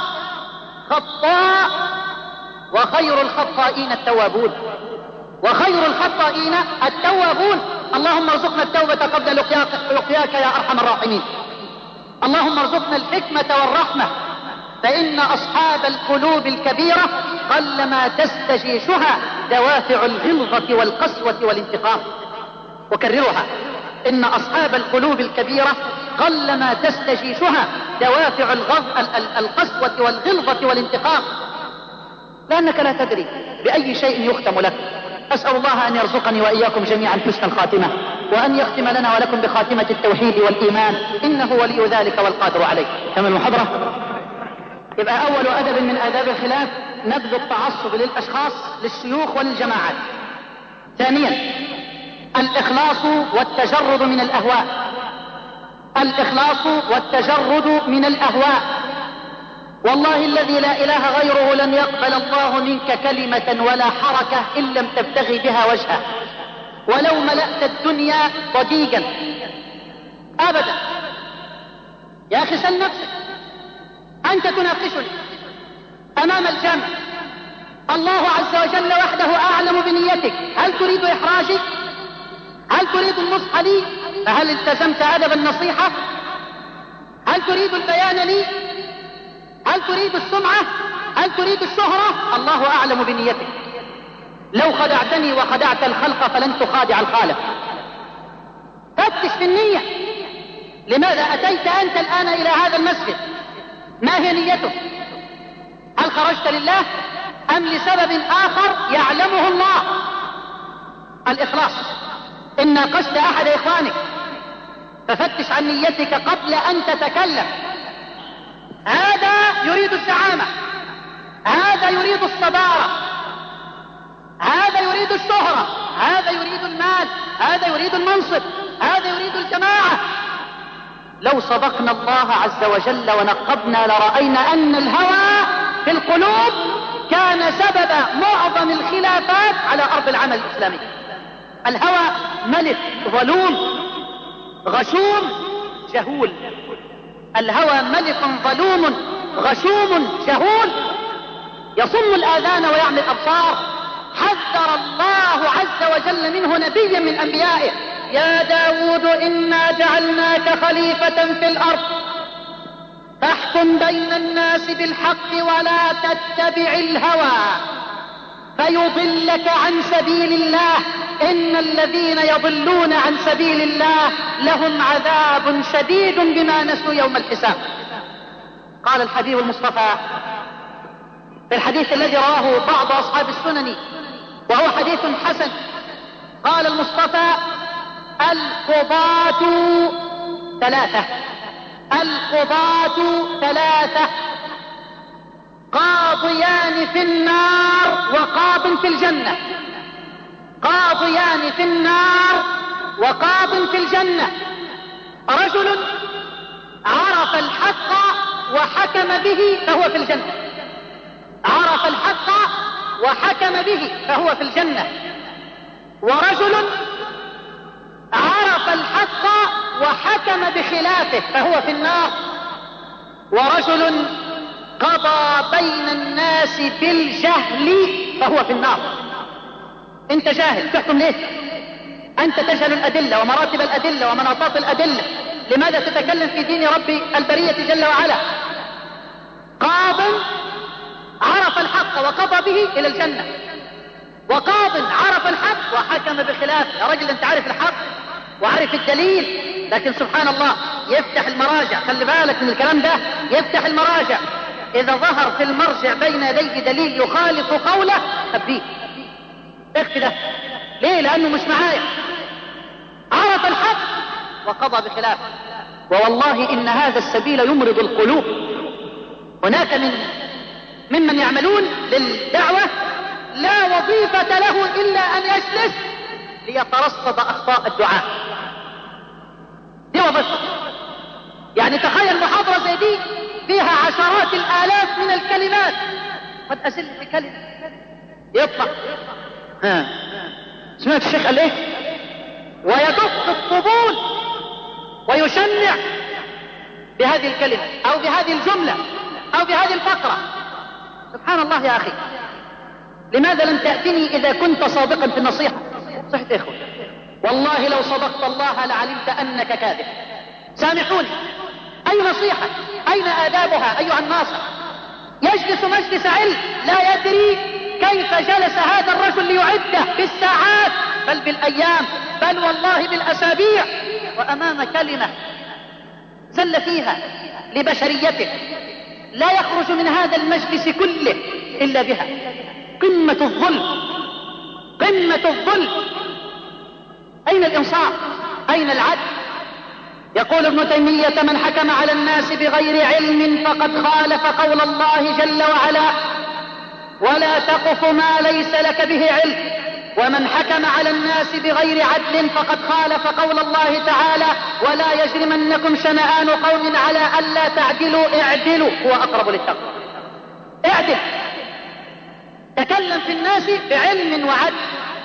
خطاء وخير الخطائين التوابون وخير الخطائين التوابون. اللهم ارزقنا التوبة قبل لقياك يا أرحم الراحمين. اللهم ارزقنا الحكمة والرحمة، فإن أصحاب القلوب الكبيرة قلما تستجيشها دوافع الغلظة والقسوة والانتقام. وكررها: إن أصحاب القلوب الكبيرة قلما تستجيشها دوافع القسوة والغلظة والانتقام، لأنك لا تدري بأي شيء يختم لك. أسأل الله أن يرزقني وإياكم جميعا حسن الخاتمة، وأن يختم لنا ولكم بخاتمة التوحيد والإيمان، إنه ولي ذلك والقادر عليه. كما المحاضرة يبقى أول أدب من آداب الخلاف نبذ التعصب للأشخاص للشيوخ وللجماعات. ثانيا الإخلاص والتجرد من الأهواء. الإخلاص والتجرد من الأهواء. والله الذي لا إله غيره لن يقبل الله منك كلمة ولا حركة إن لم تبتغي بها وجهه، ولو ملأت الدنيا ضجيجا أبدا. يا أخي سل نفسك، أنت تناقشني أمام الجمع، الله عز وجل وحده أعلم بنيتك. هل تريد إحراجي؟ هل تريد النصح لي؟ فهل التزمت أدب النصيحة؟ هل تريد البيان لي؟ هل تريد السمعة؟ هل تريد الشهرة؟ الله أعلم بنيتك. لو خدعتني وخدعت الخلق فلن تخادع الخالق. فتش في النية. لماذا أتيت أنت الآن إلى هذا المسجد؟ ما هي نيتك؟ هل خرجت لله أم لسبب آخر يعلمه الله؟ الإخلاص. إن ناقشت أحد إخوانك ففتش عن نيتك قبل أن تتكلم. هذا يريد الزعامة، هذا يريد الصدارة، هذا يريد الشهرة، هذا يريد المال، هذا يريد المنصب، هذا يريد الجماعة. لو صدقنا الله عز وجل ونقبنا لرأينا أن الهوى في القلوب كان سبب أعظم الخلافات على أرض العمل الإسلامي. الهوى ملك ظلوم غشوم جهول. الهوى ملك ظلوم غشوم جهول يصم الآذان ويعمي الأبصار. حذر الله عز وجل منه نبيا من أنبيائه: يا داود إنا جعلناك خليفة في الأرض فاحكم بين الناس بالحق ولا تتبع الهوى فيضلك عن سبيل الله إن الذين يضلون عن سبيل الله لهم عذاب شديد بما نسوا يوم الحساب. قال الحبيب المصطفى في الحديث الذي رواه بعض أصحاب السنن وهو حديث حسن، قال المصطفى: القضاة ثلاثة القضاة ثلاثة قاضيان في النار وقاض في الجنة. قاضيان في النار وقاض في الجنة: رجل عرف الحق وحكم به فهو في الجنة. عرف الحق وحكم به فهو في الجنة. ورجل عرف الحق وحكم بخلافه فهو في النار. ورجل قضى بين الناس بالجهل فهو في النار. انت جاهل تحكم ليه؟ انت تجهل الادلة ومراتب الادلة ومناطات الادلة، لماذا تتكلم في دين رب البرية جل وعلا؟ قاض عرف الحق وقضى به الى الجنة، وقاض عرف الحق وحكم بخلافه. يا رجل انت عارف الحق وعارف الدليل، لكن سبحان الله يفتح المراجع. خلي بالك من الكلام ده، يفتح المراجع. اذا ظهر في المرجع بين يديه دليل يخالف قوله خبيه، اخفي ده. ليه؟ لانه مش معايا. عرف الحق وقضى بخلافه. ووالله ان هذا السبيل يمرض القلوب. هناك من ممن يعملون للدعوة لا وظيفة له الا ان يجلس ليترصد اخطاء الدعاء. دي وظيفته. يعني تخيل محاضرة زي دي فيها عشرات الالاف من الكلمات، قد ازل بكلمة يطلع ها سمعت الشيخ قال ايه، ويدق الطبول ويشنع بهذه الكلمة او بهذه الجملة او بهذه الفقرة. سبحان الله يا اخي، لماذا لم تأتني اذا كنت صادقا في النصيحة؟ صحت يا اخوة، والله لو صدقت الله لعلمت انك كاذب. سامحوني، اي نصيحة؟ اين آدابها ايها الناصح؟ يجلس مجلس علم لا يدري كيف جلس هذا الرجل ليعده بالساعات بل بالايام بل والله بالاسابيع، وامام كلمة زل فيها لبشريته لا يخرج من هذا المجلس كله الا بها. قمة الظلم، قمة الظلم. اين الانصاف؟ اين العدل؟ يقول ابن تيمية: من حكم على الناس بغير علم فقد خالف قول الله جل وعلا ولا تقف ما ليس لك به علم، ومن حكم على الناس بغير عدل فقد خالف قول الله تعالى ولا يجرمنكم شنآن قوم على ألا تعدلوا اعدلوا هو أقرب للتقوى. اعدل. تكلم في الناس بعلم وعدل،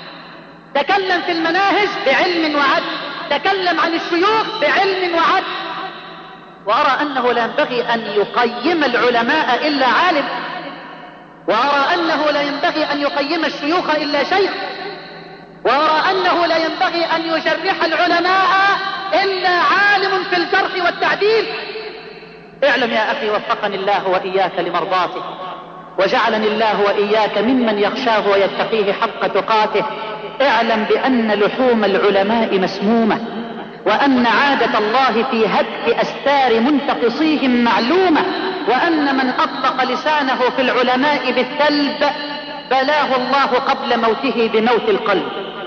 تكلم في المناهج بعلم وعدل، تكلم عن الشيوخ بعلم وعدل. وأرى أنه لا ينبغي أن يقيم العلماء إلا عالم، وأرى أنه لا ينبغي أن يقيم الشيوخ إلا شيخ، وأرى أنه لا ينبغي أن يجرح العلماء إلا عالم في الجرح والتعديل. اعلم يا أخي وفقني الله وإياك لمرضاته، وجعلني الله وإياك ممن يخشاه ويتقيه حق تقاته. اعلم بأن لحوم العلماء مسمومة، وأن عادة الله في هتك أستار منتقصيهم معلومة، وأن من أطلق لسانه في العلماء بالثلب بلاه الله قبل موته بموت القلب.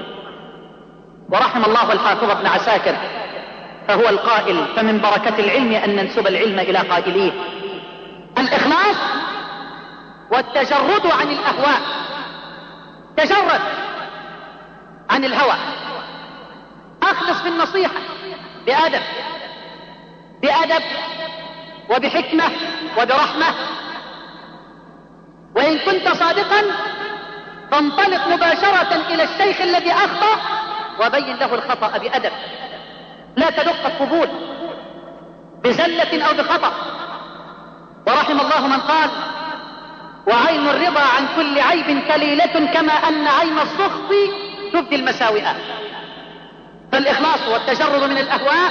ورحم الله الحافظ ابن عساكر فهو القائل: فمن بركة العلم أن ننسب العلم إلى قائليه. الإخلاص والتجرد عن الأهواء. تجرد عن الهوى، أخلص في النصيحة بأدب بأدب وبحكمة وبرحمة، وإن كنت صادقا فانطلق مباشرة إلى الشيخ الذي أخطأ وبين له الخطأ بأدب، لا تدق القبول بزلة أو بخطأ. ورحم الله من قال: وعين الرضا عن كل عيب كليلة كما أن عين السخط تبدي المساوئ. فالإخلاص والتجرد من الأهواء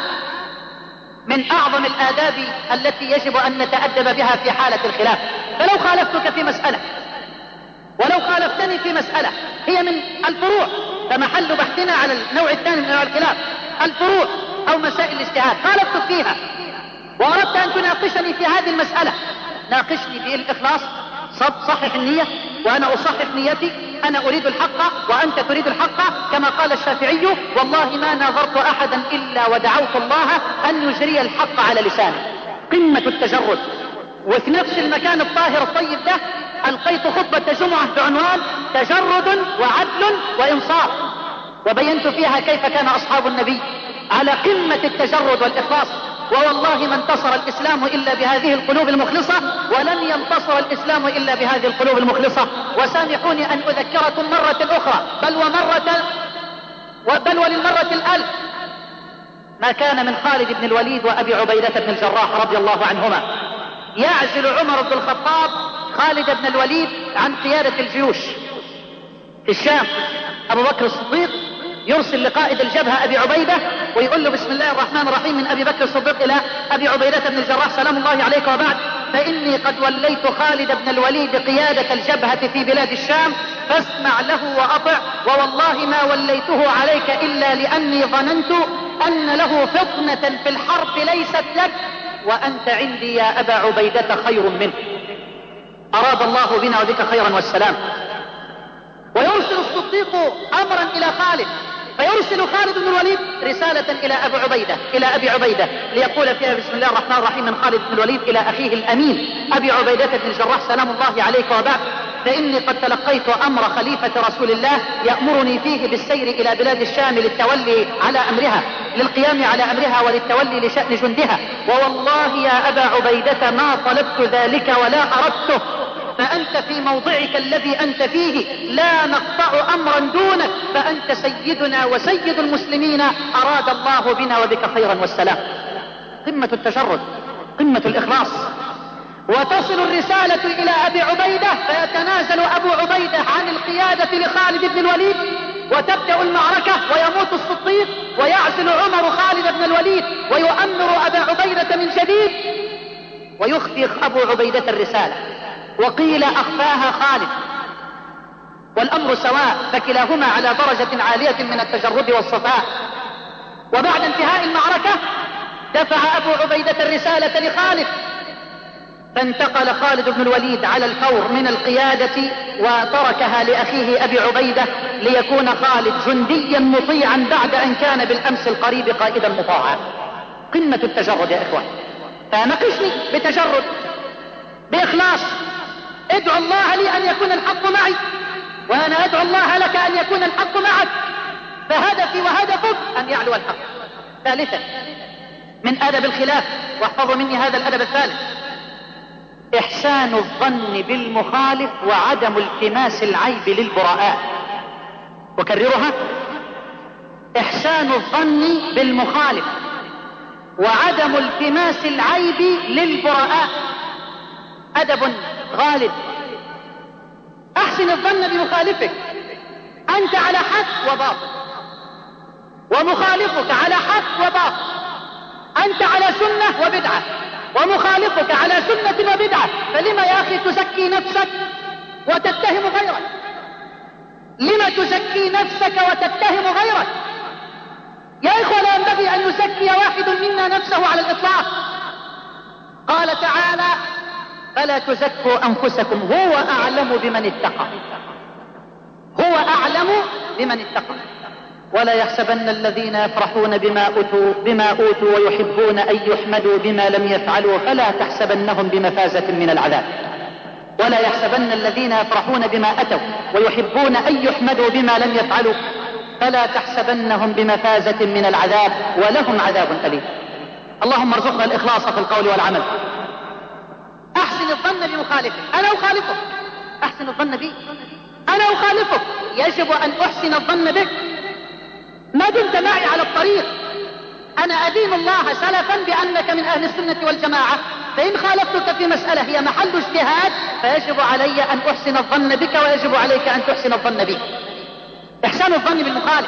من أعظم الآداب التي يجب أن نتأدب بها في حالة الخلاف. فلو خالفتك في مسألة ولو خالفتني في مسألة هي من الفروع، فمحل بحثنا على النوع الثاني من أنواع الخلاف الفروع أو مسائل الاجتهاد، خالفتك فيها وأردت أن تناقشني في هذه المسألة، ناقشني بالإخلاص، صحح النية وأنا أصحح نيتي، أنا أريد الحق وأنت تريد الحق، كما قال الشافعي: والله ما ناظرت أحدا إلا ودعوت الله أن يجري الحق على لسانه. قمة التجرد. وفي نفس المكان الطاهر الطيب ده ألقيت خطبة جمعة بعنوان تجرد وعدل وإنصاف، وبينت فيها كيف كان أصحاب النبي على قمة التجرد والإخلاص. ووالله ما انتصر الإسلام إلا بهذه القلوب المخلصة، ولن ينتصر الإسلام إلا بهذه القلوب المخلصة. وسامحوني أن أذكركم مرة أخرى بل ومرة بل وللمرة الألف ما كان من خالد بن الوليد وأبي عبيدة بن الجراح رضي الله عنهما. يعزل عمر بن الخطاب خالد بن الوليد عن قيادة الجيوش في الشام. أبو بكر الصديق يرسل لقائد الجبهة أبي عبيدة ويقول له: بسم الله الرحمن الرحيم من أبي بكر الصديق إلى أبي عبيدة بن الجراح سلام الله عليك، وبعد، فإني قد وليت خالد بن الوليد قيادة الجبهة في بلاد الشام، فاسمع له وأطع، ووالله ما وليته عليك إلا لأني ظننت أن له فطنة في الحرب ليست لك، وأنت عندي يا أبا عبيدة خير منه. أراد الله بنا وبك خيرا والسلام. ويرسل الصديق أمرا إلى خالد، فيرسل خالد بن الوليد رسالة إلى أبي عبيدة إلى أبي عبيدة ليقول فيها: بسم الله الرحمن الرحيم من خالد بن الوليد إلى أخيه الأمين أبي عبيدة بن الجراح سلام الله عليك، وبعد، فإني قد تلقيت أمر خليفة رسول الله يأمرني فيه بالسير إلى بلاد الشام للتولي على أمرها للقيام على أمرها وللتولي لشأن جندها، ووالله يا أبا عبيدة ما طلبت ذلك ولا أردته، فأنت في موضعك الذي أنت فيه لا نقطع أمرا دونك، فأنت سيدنا وسيد المسلمين، أراد الله بنا وبك خيرا والسلام. قمة التجرد، قمة الإخلاص. وتصل الرسالة إلى أبي عبيدة فيتنازل أبو عبيدة عن القيادة لخالد بن الوليد، وتبدأ المعركة ويموت الصديق ويعزل عمر خالد بن الوليد ويؤمر أبا عبيدة من جديد، ويخفي أبو عبيدة الرسالة، وقيل أخفاها خالد، والأمر سواء، فكلاهما على درجة عالية من التجرد والصفاء. وبعد انتهاء المعركة دفع أبو عبيدة الرسالة لخالد، فانتقل خالد بن الوليد على الفور من القيادة وتركها لأخيه أبي عبيدة ليكون خالد جنديا مطيعا بعد أن كان بالأمس القريب قائدا مطاعا. قمة التجرد يا إخوان. فناقشني بتجرد بإخلاص، ادعو الله لي أن يكون الحق معي وأنا أدعو الله لك أن يكون الحق معك، فهدفي وهدفك أن يعلو الحق. ثالثا من أدب الخلاف، واحفظوا مني هذا الأدب الثالث: إحسان الظن بالمخالف وعدم التماس العيب للبراء. وكررها: إحسان الظن بالمخالف وعدم التماس العيب للبراء. أدب غالب. أحسن الظن بمخالفك، أنت على حق وباطل، ومخالفك على حق وباطل، أنت على سنة وبدعة ومخالفك على سنة وبدعة، فلما يا أخي تزكي نفسك وتتهم غيرك؟ لما تزكي نفسك وتتهم غيرك؟ يا إخوة لا ينبغي أن يزكي واحد منا نفسه على الإطلاق. قال تعالى: فلا تزكوا أنفسكم هو أعلم بمن اتقى. هو أعلم بمن اتقى. ولا يحسبن الذين يفرحون بما أوتوا بما أوتوا ويحبون أن يحمدوا بما لم يفعلوا فلا تحسبنهم بمفازة من العذاب. ولا يحسبن الذين يفرحون بما أتوا ويحبون أن يحمدوا بما لم يفعلوا فلا تحسبنهم بمفازة من العذاب ولهم عذاب أليم. اللهم ارزقنا الإخلاص في القول والعمل. أحسن الظن بمخالفه، أنا أخالفه، أحسن الظن بي، أنا أخالفك، يجب أن أحسن الظن بك ما دمت معي على الطريق. أنا أدين الله سلفا بأنك من أهل السنة والجماعة، فإن خالفتك في مسألة هي محل اجتهاد فيجب علي أن أحسن الظن بك ويجب عليك أن تحسن الظن بي. إحسان الظن بالمخالف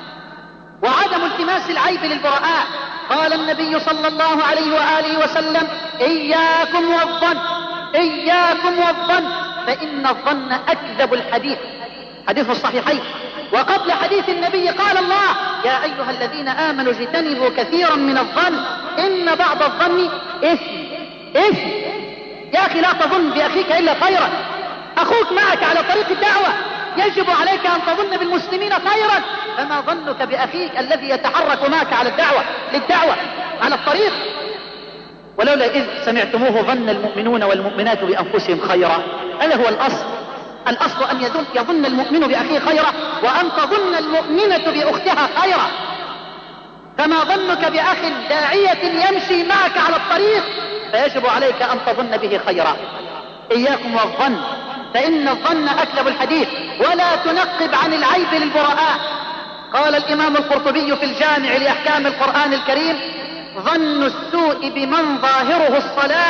وعدم التماس العيب للبراء. قال النبي صلى الله عليه وآله وسلم: إياكم والظن، إياكم والظن، فإن الظن أكذب الحديث. حديث الصحيحين. وقبل حديث النبي قال الله: يا أيها الذين آمنوا اجتنبوا كثيرا من الظن إن بعض الظن إثم. إثم يا أخي، لا تظن بأخيك إلا خيرا. أخوك معك على طريق الدعوة، يجب عليك أن تظن بالمسلمين خيرا، فما ظنك بأخيك الذي يتحرك معك على الدعوة للدعوة على الطريق؟ ولولا إذ سمعتموه ظن المؤمنون والمؤمنات بأنفسهم خيرا. هذا هو الأصل. الأصل أن يظن, يظن المؤمن بأخيه خيرا، وأن تظن المؤمنة بأختها خيرا. فما ظنك بأخ داعية يمشي معك على الطريق فيجب عليك أن تظن به خيرا. إياكم والظن، فإن الظن أكذب الحديث، ولا تنقب عن العيب للبراء. قال الإمام القرطبي في الجامع لأحكام القرآن الكريم: ظن السوء بمن ظاهره الصلاح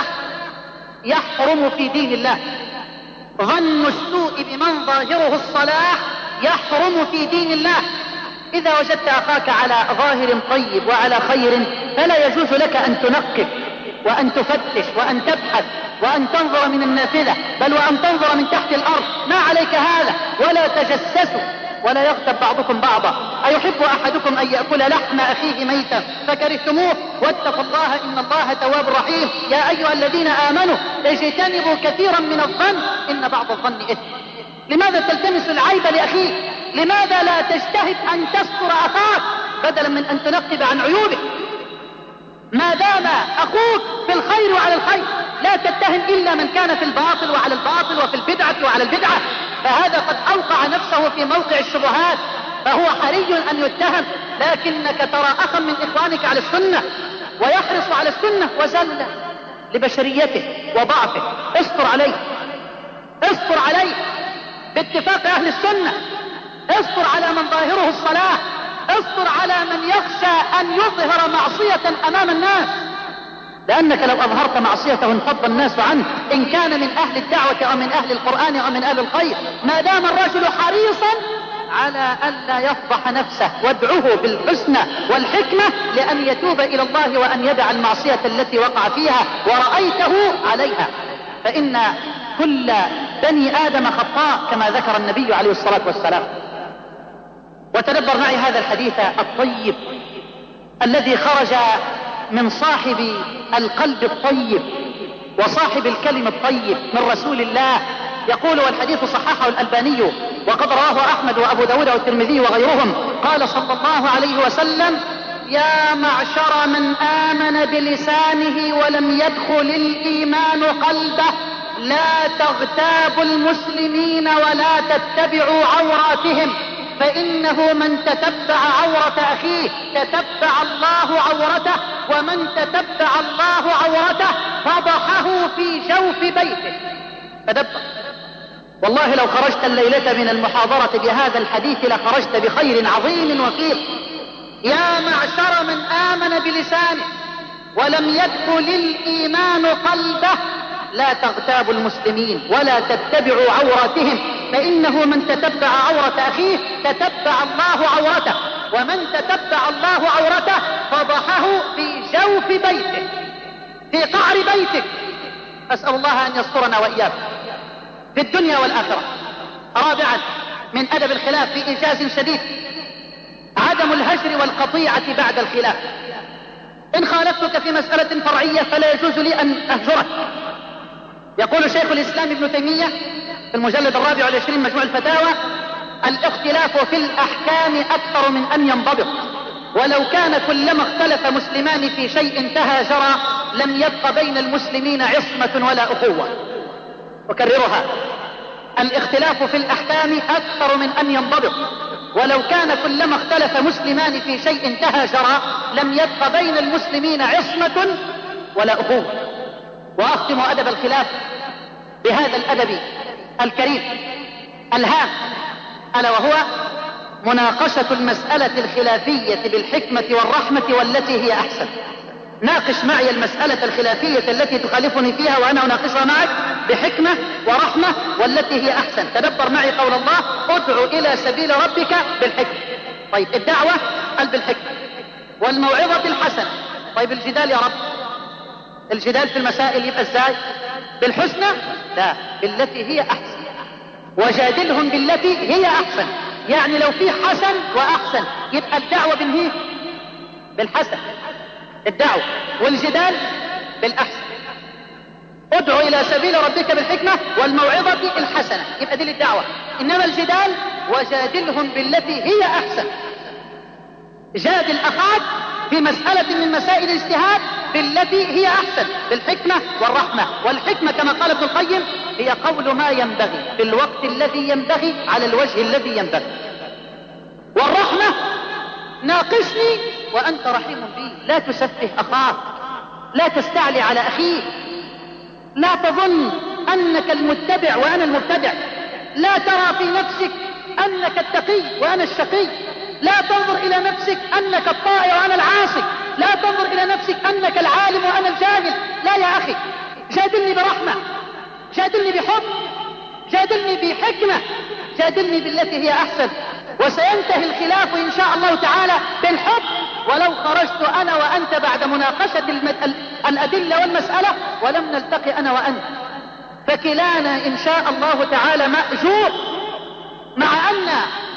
يحرم في دين الله. ظن السوء بمن ظاهره الصلاح يحرم في دين الله. إذا وجدت أخاك على ظاهر طيب وعلى خير فلا يجوز لك أن تنقب وأن تفتش وأن تبحث وأن تنظر من النافذة، بل وأن تنظر من تحت الأرض. ما عليك هذا. ولا تجسسوا ولا يغتب بعضكم بعضا. أيحب أحدكم أن يأكل لحم أخيه ميتا فكرهتموه واتقوا الله إن الله تواب رحيم. يا أيها الذين آمنوا اجتنبوا كثيرا من الظن إن بعض الظن إثم. لماذا تلتمس العيب لأخيك؟ لماذا لا تجتهد أن تستر أخاك بدلا من أن تنقب عن عيوبه؟ ما دام أخوك في الخير وعلى الخير لا تتهم إلا من كان في الباطل وعلى الباطل وفي البدعة وعلى البدعة، فهذا قد أوقع نفسه في موقع الشبهات، فهو حري أن يتهم. لكنك ترى أخا من إخوانك على السنة ويحرص على السنة وزل لبشريته وضعفه، استر عليه، استر عليه باتفاق أهل السنة. استر على من ظاهره الصلاح، استر على من يخشى أن يظهر معصية أمام الناس، لأنك لو أظهرت معصيته انفض الناس عنه، إن كان من أهل الدعوة أو من أهل القرآن أو من أهل الخير. ما دام الرجل حريصا على ألا يفضح نفسه، وادعه بالحسنى والحكمة لأن يتوب إلى الله وأن يدع المعصية التي وقع فيها ورأيته عليها، فإن كل بني آدم خطاء كما ذكر النبي عليه الصلاة والسلام. وتدبر معي هذا الحديث الطيب الذي خرج من صاحب القلب الطيب وصاحب الكلم الطيب من رسول الله. يقول والحديث صححه الألباني وقد رواه أحمد وأبو داود والترمذي وغيرهم. قال صلى الله عليه وسلم: يا معشر من آمن بلسانه ولم يدخل الإيمان قلبه لا تغتابوا المسلمين ولا تتبعوا عوراتهم، فإنه من تتبع عورة أخيه تتبع الله عورته، ومن تتبع الله عورته فضحه في جوف بيته. تدبر، والله لو خرجت الليلة من المحاضرة بهذا الحديث لخرجت بخير عظيم وفير. يا معشر من آمن بلسانه ولم يدخل الإيمان قلبه لا تغتابوا المسلمين ولا تتبعوا عوراتهم، فإنه من تتبع عورة أخيه تتبع الله عورته، ومن تتبع الله عورته فضحه في جوف بيته، في قعر بيتك. أسأل الله أن يسترنا وإياكم في الدنيا والآخرة. رابعا من أدب الخلاف في إيجاز شديد عدم الهجر والقطيعة بعد الخلاف. إن خالفتك في مسألة فرعية فلا يجوز لي أن أهجرك. يقول شيخ الإسلام ابن تيمية في المجلد الرابع والعشرين مجموع الفتاوى: الاختلاف في الأحكام أكثر من أن ينضبط، ولو كان كلما اختلف مسلمان في شيء تهاجرا لم يبق بين المسلمين عصمة ولا أخوة. أكررها: الاختلاف في الأحكام أكثر من أن ينضبط، ولو كان كلما اختلف مسلمان في شيء تهاجرا لم يبق بين المسلمين عصمة ولا أخوة. وأختم أدب الخلاف بهذا الأدب الكريم: الهام، ألا وهو مناقشة المسألة الخلافية بالحكمة والرحمة والتي هي أحسن. ناقش معي المسألة الخلافية التي تخالفني فيها وأنا أناقشها معك بحكمة ورحمة والتي هي أحسن. تدبر معي قول الله: ادع إلى سبيل ربك بالحكمة. طيب الدعوة قال بالحكمة، والموعظة الحسنة. طيب الجدال يا رب، الجدال في المسائل يبقى ازاي؟ بالحسنى؟ لا، بالتي هي أحسن. وجادلهم بالتي هي أحسن، يعني لو في حسن وأحسن يبقى الدعوة بالهي بالحسن الدعوة، والجدال بالأحسن. ادعو إلى سبيل ربك بالحكمة والموعظة الحسنة، يبقى دي للدعوة. إنما الجدال: وجادلهم بالتي هي أحسن. جادل أخاك في مسألة من مسائل الاجتهاد بالتي هي أحسن، بالحكمة والرحمة. والحكمة كما قال ابن القيم هي قول ما ينبغي في الوقت الذي ينبغي على الوجه الذي ينبغي. والرحمة: ناقشني وأنت رحيم بي، لا تسفه أخاك، لا تستعلي على أخيك، لا تظن أنك المتبع وأنا المبتدع، لا ترى في نفسك أنك التقي وأنا الشقي، لا تنظر إلى نفسك أنك الطائع وأنا العاصي، لا تنظر إلى نفسك أنك العالم وأنا الجاهل. لا يا أخي، جادلني برحمة، جادلني بحب، جادلني بحكمة، جادلني بالتي هي أحسن. وسينتهي الخلاف إن شاء الله تعالى بالحب. ولو خرجت أنا وأنت بعد مناقشة المد... الأدلة والمسألة ولم نلتقي أنا وأنت، فكلانا إن شاء الله تعالى مأجور، مع أن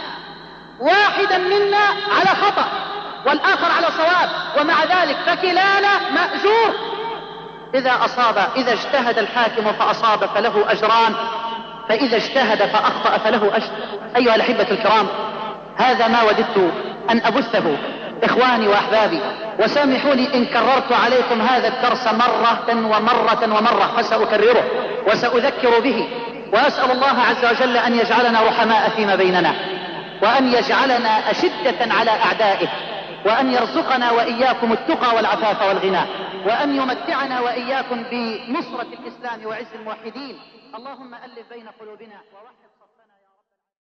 واحدا منا على خطأ والآخر على صواب، ومع ذلك فكلانا مأجور. إذا أصاب، إذا اجتهد الحاكم فأصاب فله أجران، فإذا اجتهد فأخطأ فله أجر. أيها الأحبة الكرام، هذا ما وددت أن أبثه إخواني وأحبابي، وسامحوني إن كررت عليكم هذا الدرس مرة ومرة ومرة، فسأكرره وسأذكر به. وأسأل الله عز وجل أن يجعلنا رحماء فيما بيننا، وأن يجعلنا أشدة على أعدائه، وأن يرزقنا وإياكم التقى والعفاف والغنى، وأن يمتعنا وإياكم بنصرة الإسلام وعز الموحدين. اللهم ألف بين قلوبنا ووحد